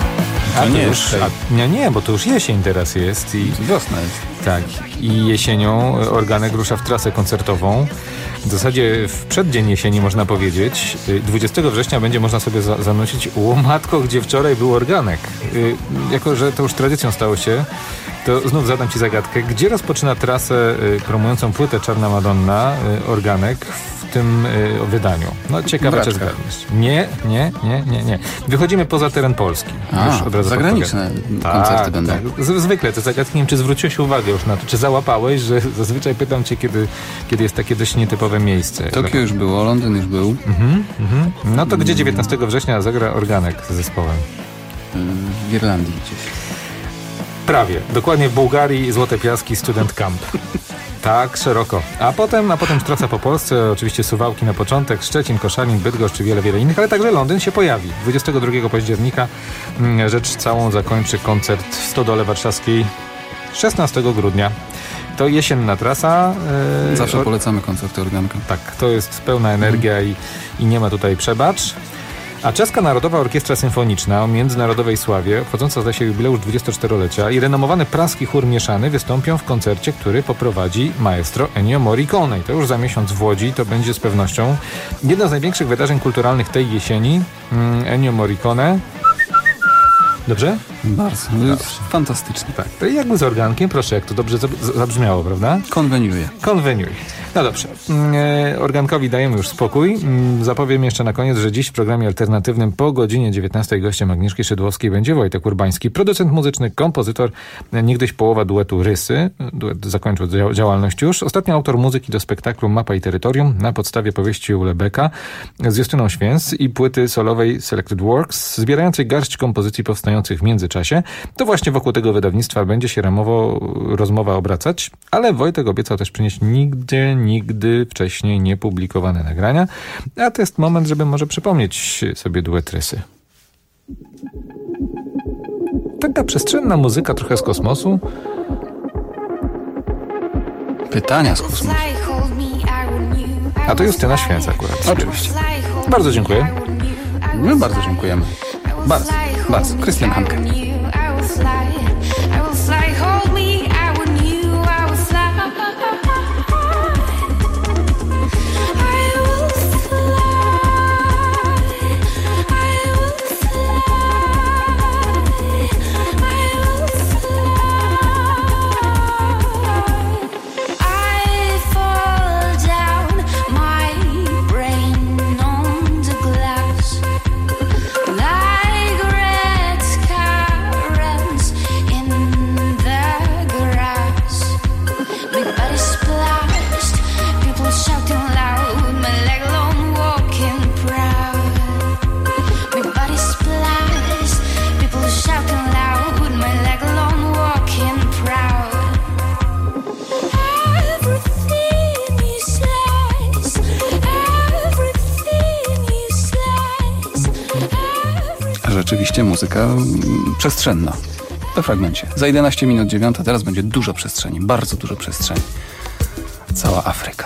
Nie, bo to już jesień teraz jest. I wiosna jest. Tak. I jesienią Organek rusza w trasę koncertową. W zasadzie w przeddzień jesieni, można powiedzieć. 20 września będzie można sobie zanosić łomatko, gdzie wczoraj był Organek. Jako że to już tradycją stało się, to znów zadam Ci zagadkę. Gdzie rozpoczyna trasę promującą płytę Czarna Madonna Organek w tym wydaniu? No ciekawe, czy zgadniesz. Nie. Wychodzimy poza teren Polski. Już od razu zagraniczne koncerty będą. Tak. Zwykle te zagadki, nie wiem, czy zwróciłeś uwagę już na to, czy załapałeś, że zazwyczaj pytam Cię, kiedy jest takie dość nietypowe miejsce. Tokio już było, Londyn już był. No to gdzie 19 września zagra Organek z zespołem? W Irlandii gdzieś. Prawie. Dokładnie w Bułgarii, Złote Piaski, Student Camp. Tak, szeroko. A potem trasa po Polsce, oczywiście Suwałki na początek, Szczecin, Koszalin, Bydgoszcz czy wiele innych, ale także Londyn się pojawi. 22 października rzecz całą zakończy koncert w Stodole Warszawskiej 16 grudnia. To jesienna trasa. Zawsze polecamy koncerty Organka. Tak, to jest pełna energia i nie ma tutaj przebacz. A Czeska Narodowa Orkiestra Symfoniczna o międzynarodowej sławie, obchodząca zdaje się jubileusz 24-lecia, i renomowany praski chór mieszany wystąpią w koncercie, który poprowadzi maestro Ennio Morricone. I to już za miesiąc w Łodzi, to będzie z pewnością jedno z największych wydarzeń kulturalnych tej jesieni. Ennio Morricone. Dobrze? Bardzo. Fantastycznie. Tak. To jakby z organkiem, proszę, jak to dobrze zabrzmiało, prawda? Konweniuję. No dobrze. Organkowi dajemy już spokój. Zapowiem jeszcze na koniec, że dziś w programie alternatywnym po godzinie 19 gościem Agnieszki Szydłowskiej będzie Wojtek Urbański, producent muzyczny, kompozytor, niegdyś połowa duetu Rysy. Duet zakończył działalność już. Ostatnio autor muzyki do spektaklu Mapa i Terytorium na podstawie powieści Ulebeka z Justyną Święs i płyty solowej Selected Works, zbierającej garść kompozycji powstających w międzyczasie. To właśnie wokół tego wydawnictwa będzie się ramowo rozmowa obracać, ale Wojtek obiecał też przynieść nigdy wcześniej niepublikowane nagrania, a to jest moment, żeby może przypomnieć sobie duet Rysy. Taka przestrzenna muzyka, trochę z kosmosu. Pytania z kosmosu. A to Justyna Święc akurat. Oczywiście. Bardzo dziękuję. My bardzo dziękujemy. Bardzo. Krystian Hanke. Rzeczywiście muzyka przestrzenna. We fragmencie. Za 11 minut 9, teraz będzie dużo przestrzeni, bardzo dużo przestrzeni. Cała Afryka.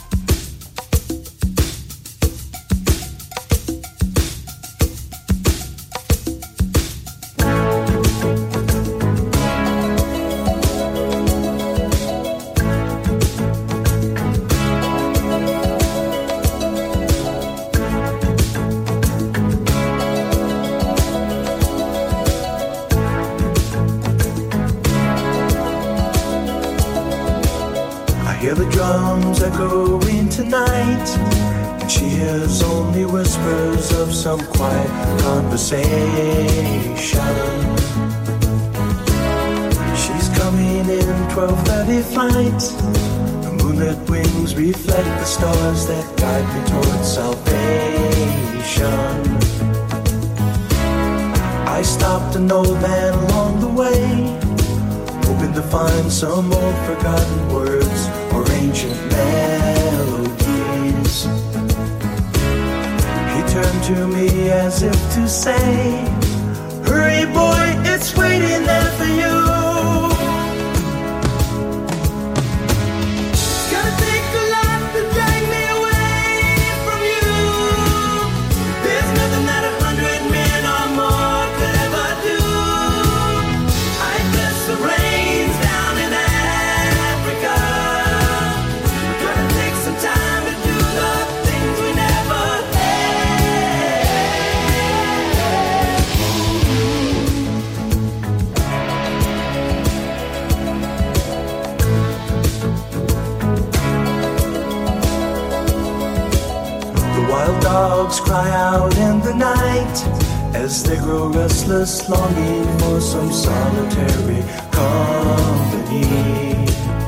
Hear the drums echoing tonight, and she hears only whispers of some quiet conversation. She's coming in 12:30 flight. The moonlit wings reflect the stars that guide me towards salvation. I stopped an old man along the way, hoping to find some old forgotten words or ancient melodies. He turned to me as if to say, hurry boy, it's waiting there for you. It's gonna take a lot to drag me away from you. There's nothing that 100 men or more could ever do. I bless the rains down in Africa. We're gonna take some time to do the things we never The wild dogs cry out in the night as they grow restless, longing for some solitary company.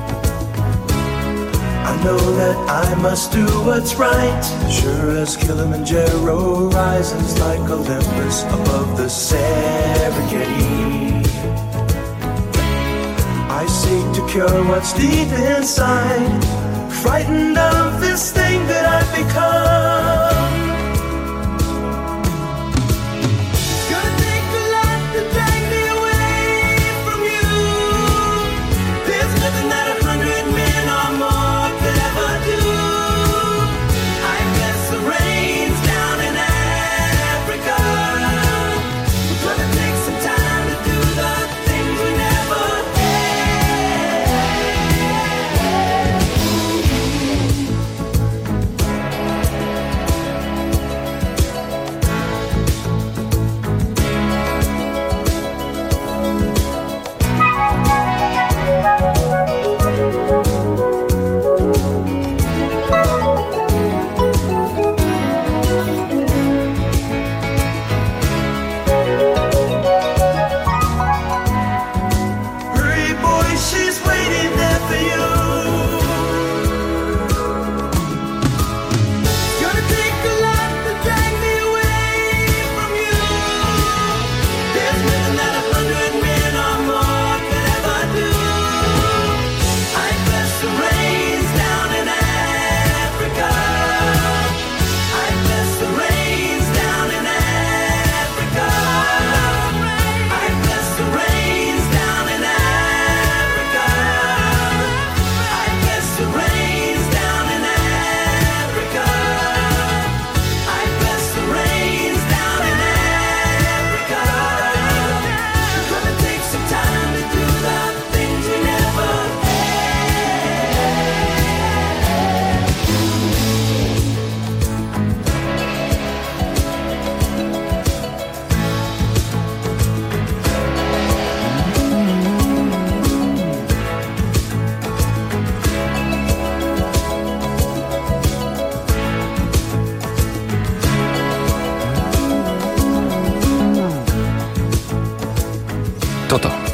I know that I must do what's right, sure as Kilimanjaro rises like Olympus above the Serengeti. I seek to cure what's deep inside, frightened of this thing that I've become. It's gonna take a lot to drag me away from you. There's nothing that 100 men or more could ever do. I bless the rains down in Africa. We're gonna take some time to do the things we never had.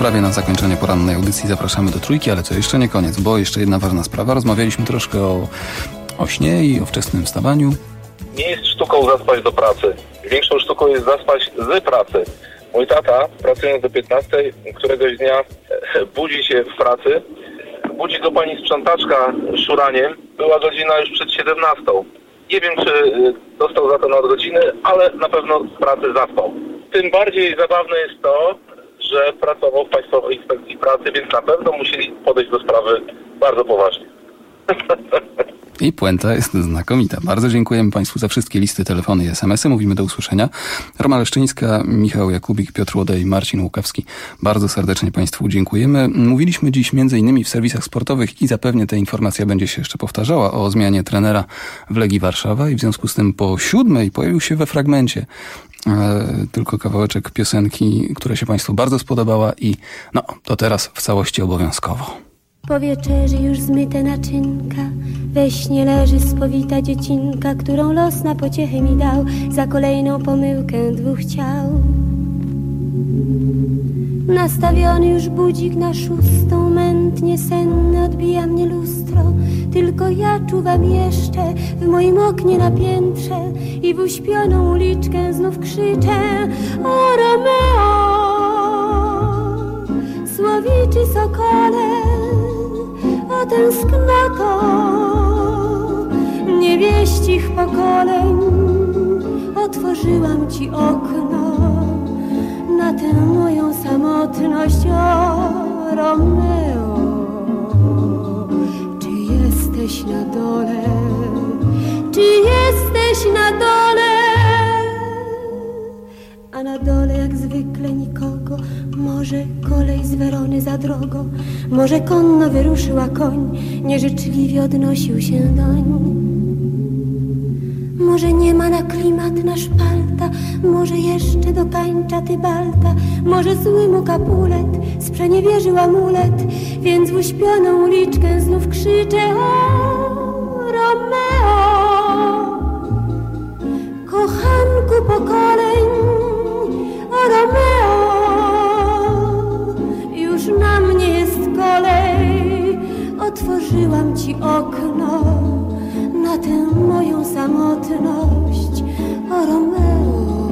prawie na zakończenie porannej audycji zapraszamy do Trójki, ale co jeszcze nie koniec, bo jeszcze jedna ważna sprawa. Rozmawialiśmy troszkę o śnie i o wczesnym wstawaniu. Nie jest sztuką zaspać do pracy. Większą sztuką jest zaspać z pracy. Mój tata, pracując do 15, któregoś dnia budzi się w pracy. Budzi go pani sprzątaczka szuraniem. Była godzina już przed 17. Nie wiem, czy dostał za to nadgodziny, ale na pewno z pracy zaspał. Tym bardziej zabawne jest to, że pracował w Państwowej Inspekcji Pracy, więc na pewno musieli podejść do sprawy bardzo poważnie. I puenta jest znakomita. Bardzo dziękujemy Państwu za wszystkie listy, telefony i SMS-y. Mówimy do usłyszenia. Roma Leszczyńska, Michał Jakubik, Piotr Łodej i Marcin Łukawski. Bardzo serdecznie Państwu dziękujemy. Mówiliśmy dziś m.in. w serwisach sportowych i zapewne ta informacja będzie się jeszcze powtarzała o zmianie trenera w Legii Warszawa i w związku z tym po 7 pojawił się we fragmencie tylko kawałeczek piosenki, która się Państwu bardzo spodobała i to teraz w całości obowiązkowo. Po wieczerzy już zmyte naczynka, we śnie leży spowita dziecinka, którą los na pociechę mi dał za kolejną pomyłkę 2 ciał. Nastawiony już budzik na 6, mętnie senny odbija mnie lustro. Tylko ja czuwam jeszcze w moim oknie na piętrze i w uśpioną uliczkę znów krzyczę: o Romeo, słowiczy sokole, o tęsknoto niewieścich pokoleń. Otworzyłam ci okno na tę moją samotność, o Romeo. Czy jesteś na dole? Czy jesteś na dole? A na dole jak zwykle nikogo. Może kolej z Werony za drogo, może konno wyruszyła koń, nieżyczliwie odnosił się doń. Może nie ma na klimat nasz palta, może jeszcze dokańcza Tybalta, może zły mu kapulet sprzeniewierzył amulet, więc w uśpioną uliczkę znów krzyczę: o Romeo, kochanku pokoleń, o Romeo. Już na mnie jest kolej, otworzyłam ci okno na tę moją samotność, o Romeo.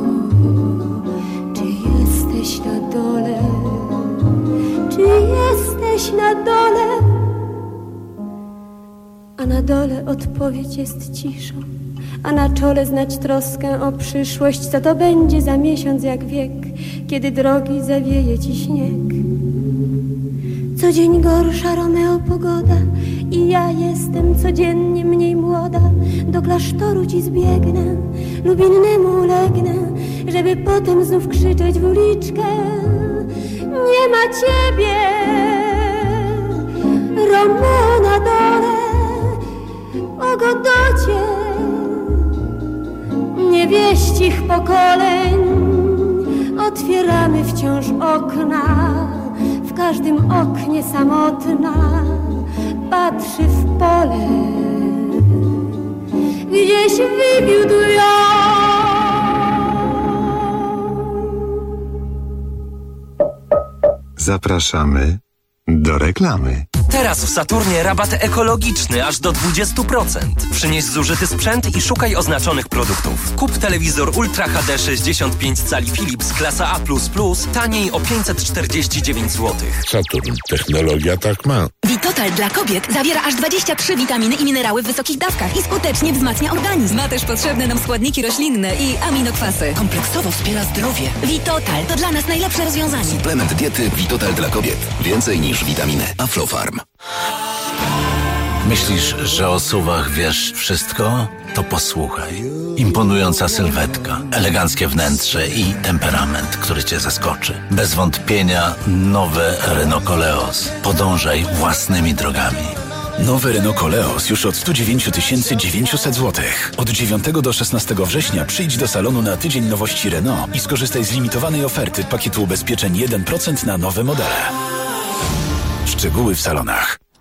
Czy jesteś na dole? Czy jesteś na dole? A na dole odpowiedź jest ciszą, a na czole znać troskę o przyszłość. Co to będzie za miesiąc jak wiek, kiedy drogi zawieje ci śnieg? Co dzień gorsza, Romeo, pogoda i ja jestem codziennie mniej młoda. Do klasztoru ci zbiegnę lub innemu ulegnę, żeby potem znów krzyczeć w uliczkę: nie ma ciebie, Romeo na dole, o Godocie niewieścich pokoleń. Otwieramy wciąż okna, w każdym oknie samotna patrzy w pole, gdzieś wywiódł ją. Zapraszamy do reklamy. Teraz w Saturnie rabat ekologiczny aż do 20%. Przynieś zużyty sprzęt i szukaj oznaczonych produktów. Kup telewizor Ultra HD 65 cali Philips klasa A++ taniej o 549 zł. Saturn. Technologia tak ma. Vitotal dla kobiet zawiera aż 23 witaminy i minerały w wysokich dawkach i skutecznie wzmacnia organizm. Ma też potrzebne nam składniki roślinne i aminokwasy. Kompleksowo wspiera zdrowie. Vitotal to dla nas najlepsze rozwiązanie. Suplement diety Vitotal dla kobiet. Więcej niż witaminy. Aflofarm. Myślisz, że o SUV-ach wiesz wszystko? To posłuchaj. Imponująca sylwetka, eleganckie wnętrze i temperament, który cię zaskoczy. Bez wątpienia nowe Renault Koleos. Podążaj własnymi drogami. Nowy Renault Koleos już od 109 900 zł. Od 9 do 16 września przyjdź do salonu na tydzień nowości Renault i skorzystaj z limitowanej oferty pakietu ubezpieczeń 1% na nowe modele. Szczegóły w salonach.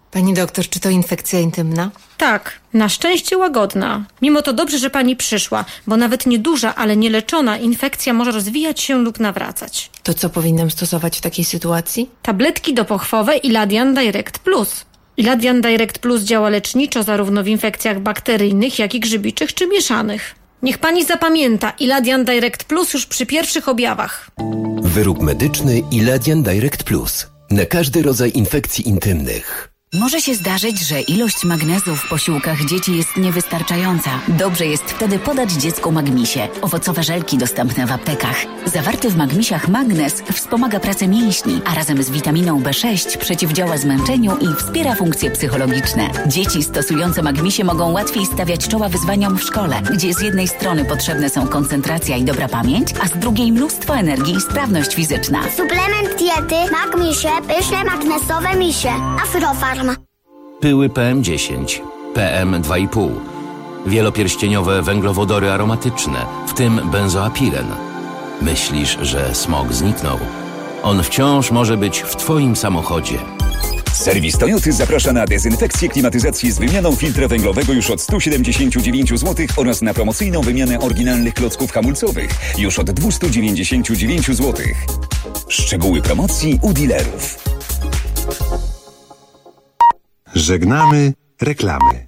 Pani doktor, czy to infekcja intymna? Tak, na szczęście łagodna. Mimo to dobrze, że pani przyszła, bo nawet nieduża, ale nieleczona infekcja może rozwijać się lub nawracać. To co powinnam stosować w takiej sytuacji? Tabletki dopochwowe Iladian Direct Plus. Iladian Direct Plus działa leczniczo zarówno w infekcjach bakteryjnych, jak i grzybiczych czy mieszanych. Niech pani zapamięta Iladian Direct Plus już przy pierwszych objawach. Wyrób medyczny Iladian Direct Plus. Na każdy rodzaj infekcji intymnych. Może się zdarzyć, że ilość magnezu w posiłkach dzieci jest niewystarczająca. Dobrze jest wtedy podać dziecku Magmisie. Owocowe żelki dostępne w aptekach. Zawarty w Magmisiach magnez wspomaga pracę mięśni, a razem z witaminą B6 przeciwdziała zmęczeniu i wspiera funkcje psychologiczne. Dzieci stosujące Magmisie mogą łatwiej stawiać czoła wyzwaniom w szkole, gdzie z jednej strony potrzebne są koncentracja i dobra pamięć, a z drugiej mnóstwo energii i sprawność fizyczna. Suplement diety Magmisie, pyszne magnesowe misie. Afrofarm. Pyły PM10, PM2,5, wielopierścieniowe węglowodory aromatyczne, w tym benzoapiren. Myślisz, że smog zniknął? On wciąż może być w Twoim samochodzie. Serwis Toyoty zaprasza na dezynfekcję klimatyzacji z wymianą filtra węglowego już od 179 zł oraz na promocyjną wymianę oryginalnych klocków hamulcowych już od 299 zł. Szczegóły promocji u dealerów. Żegnamy reklamy.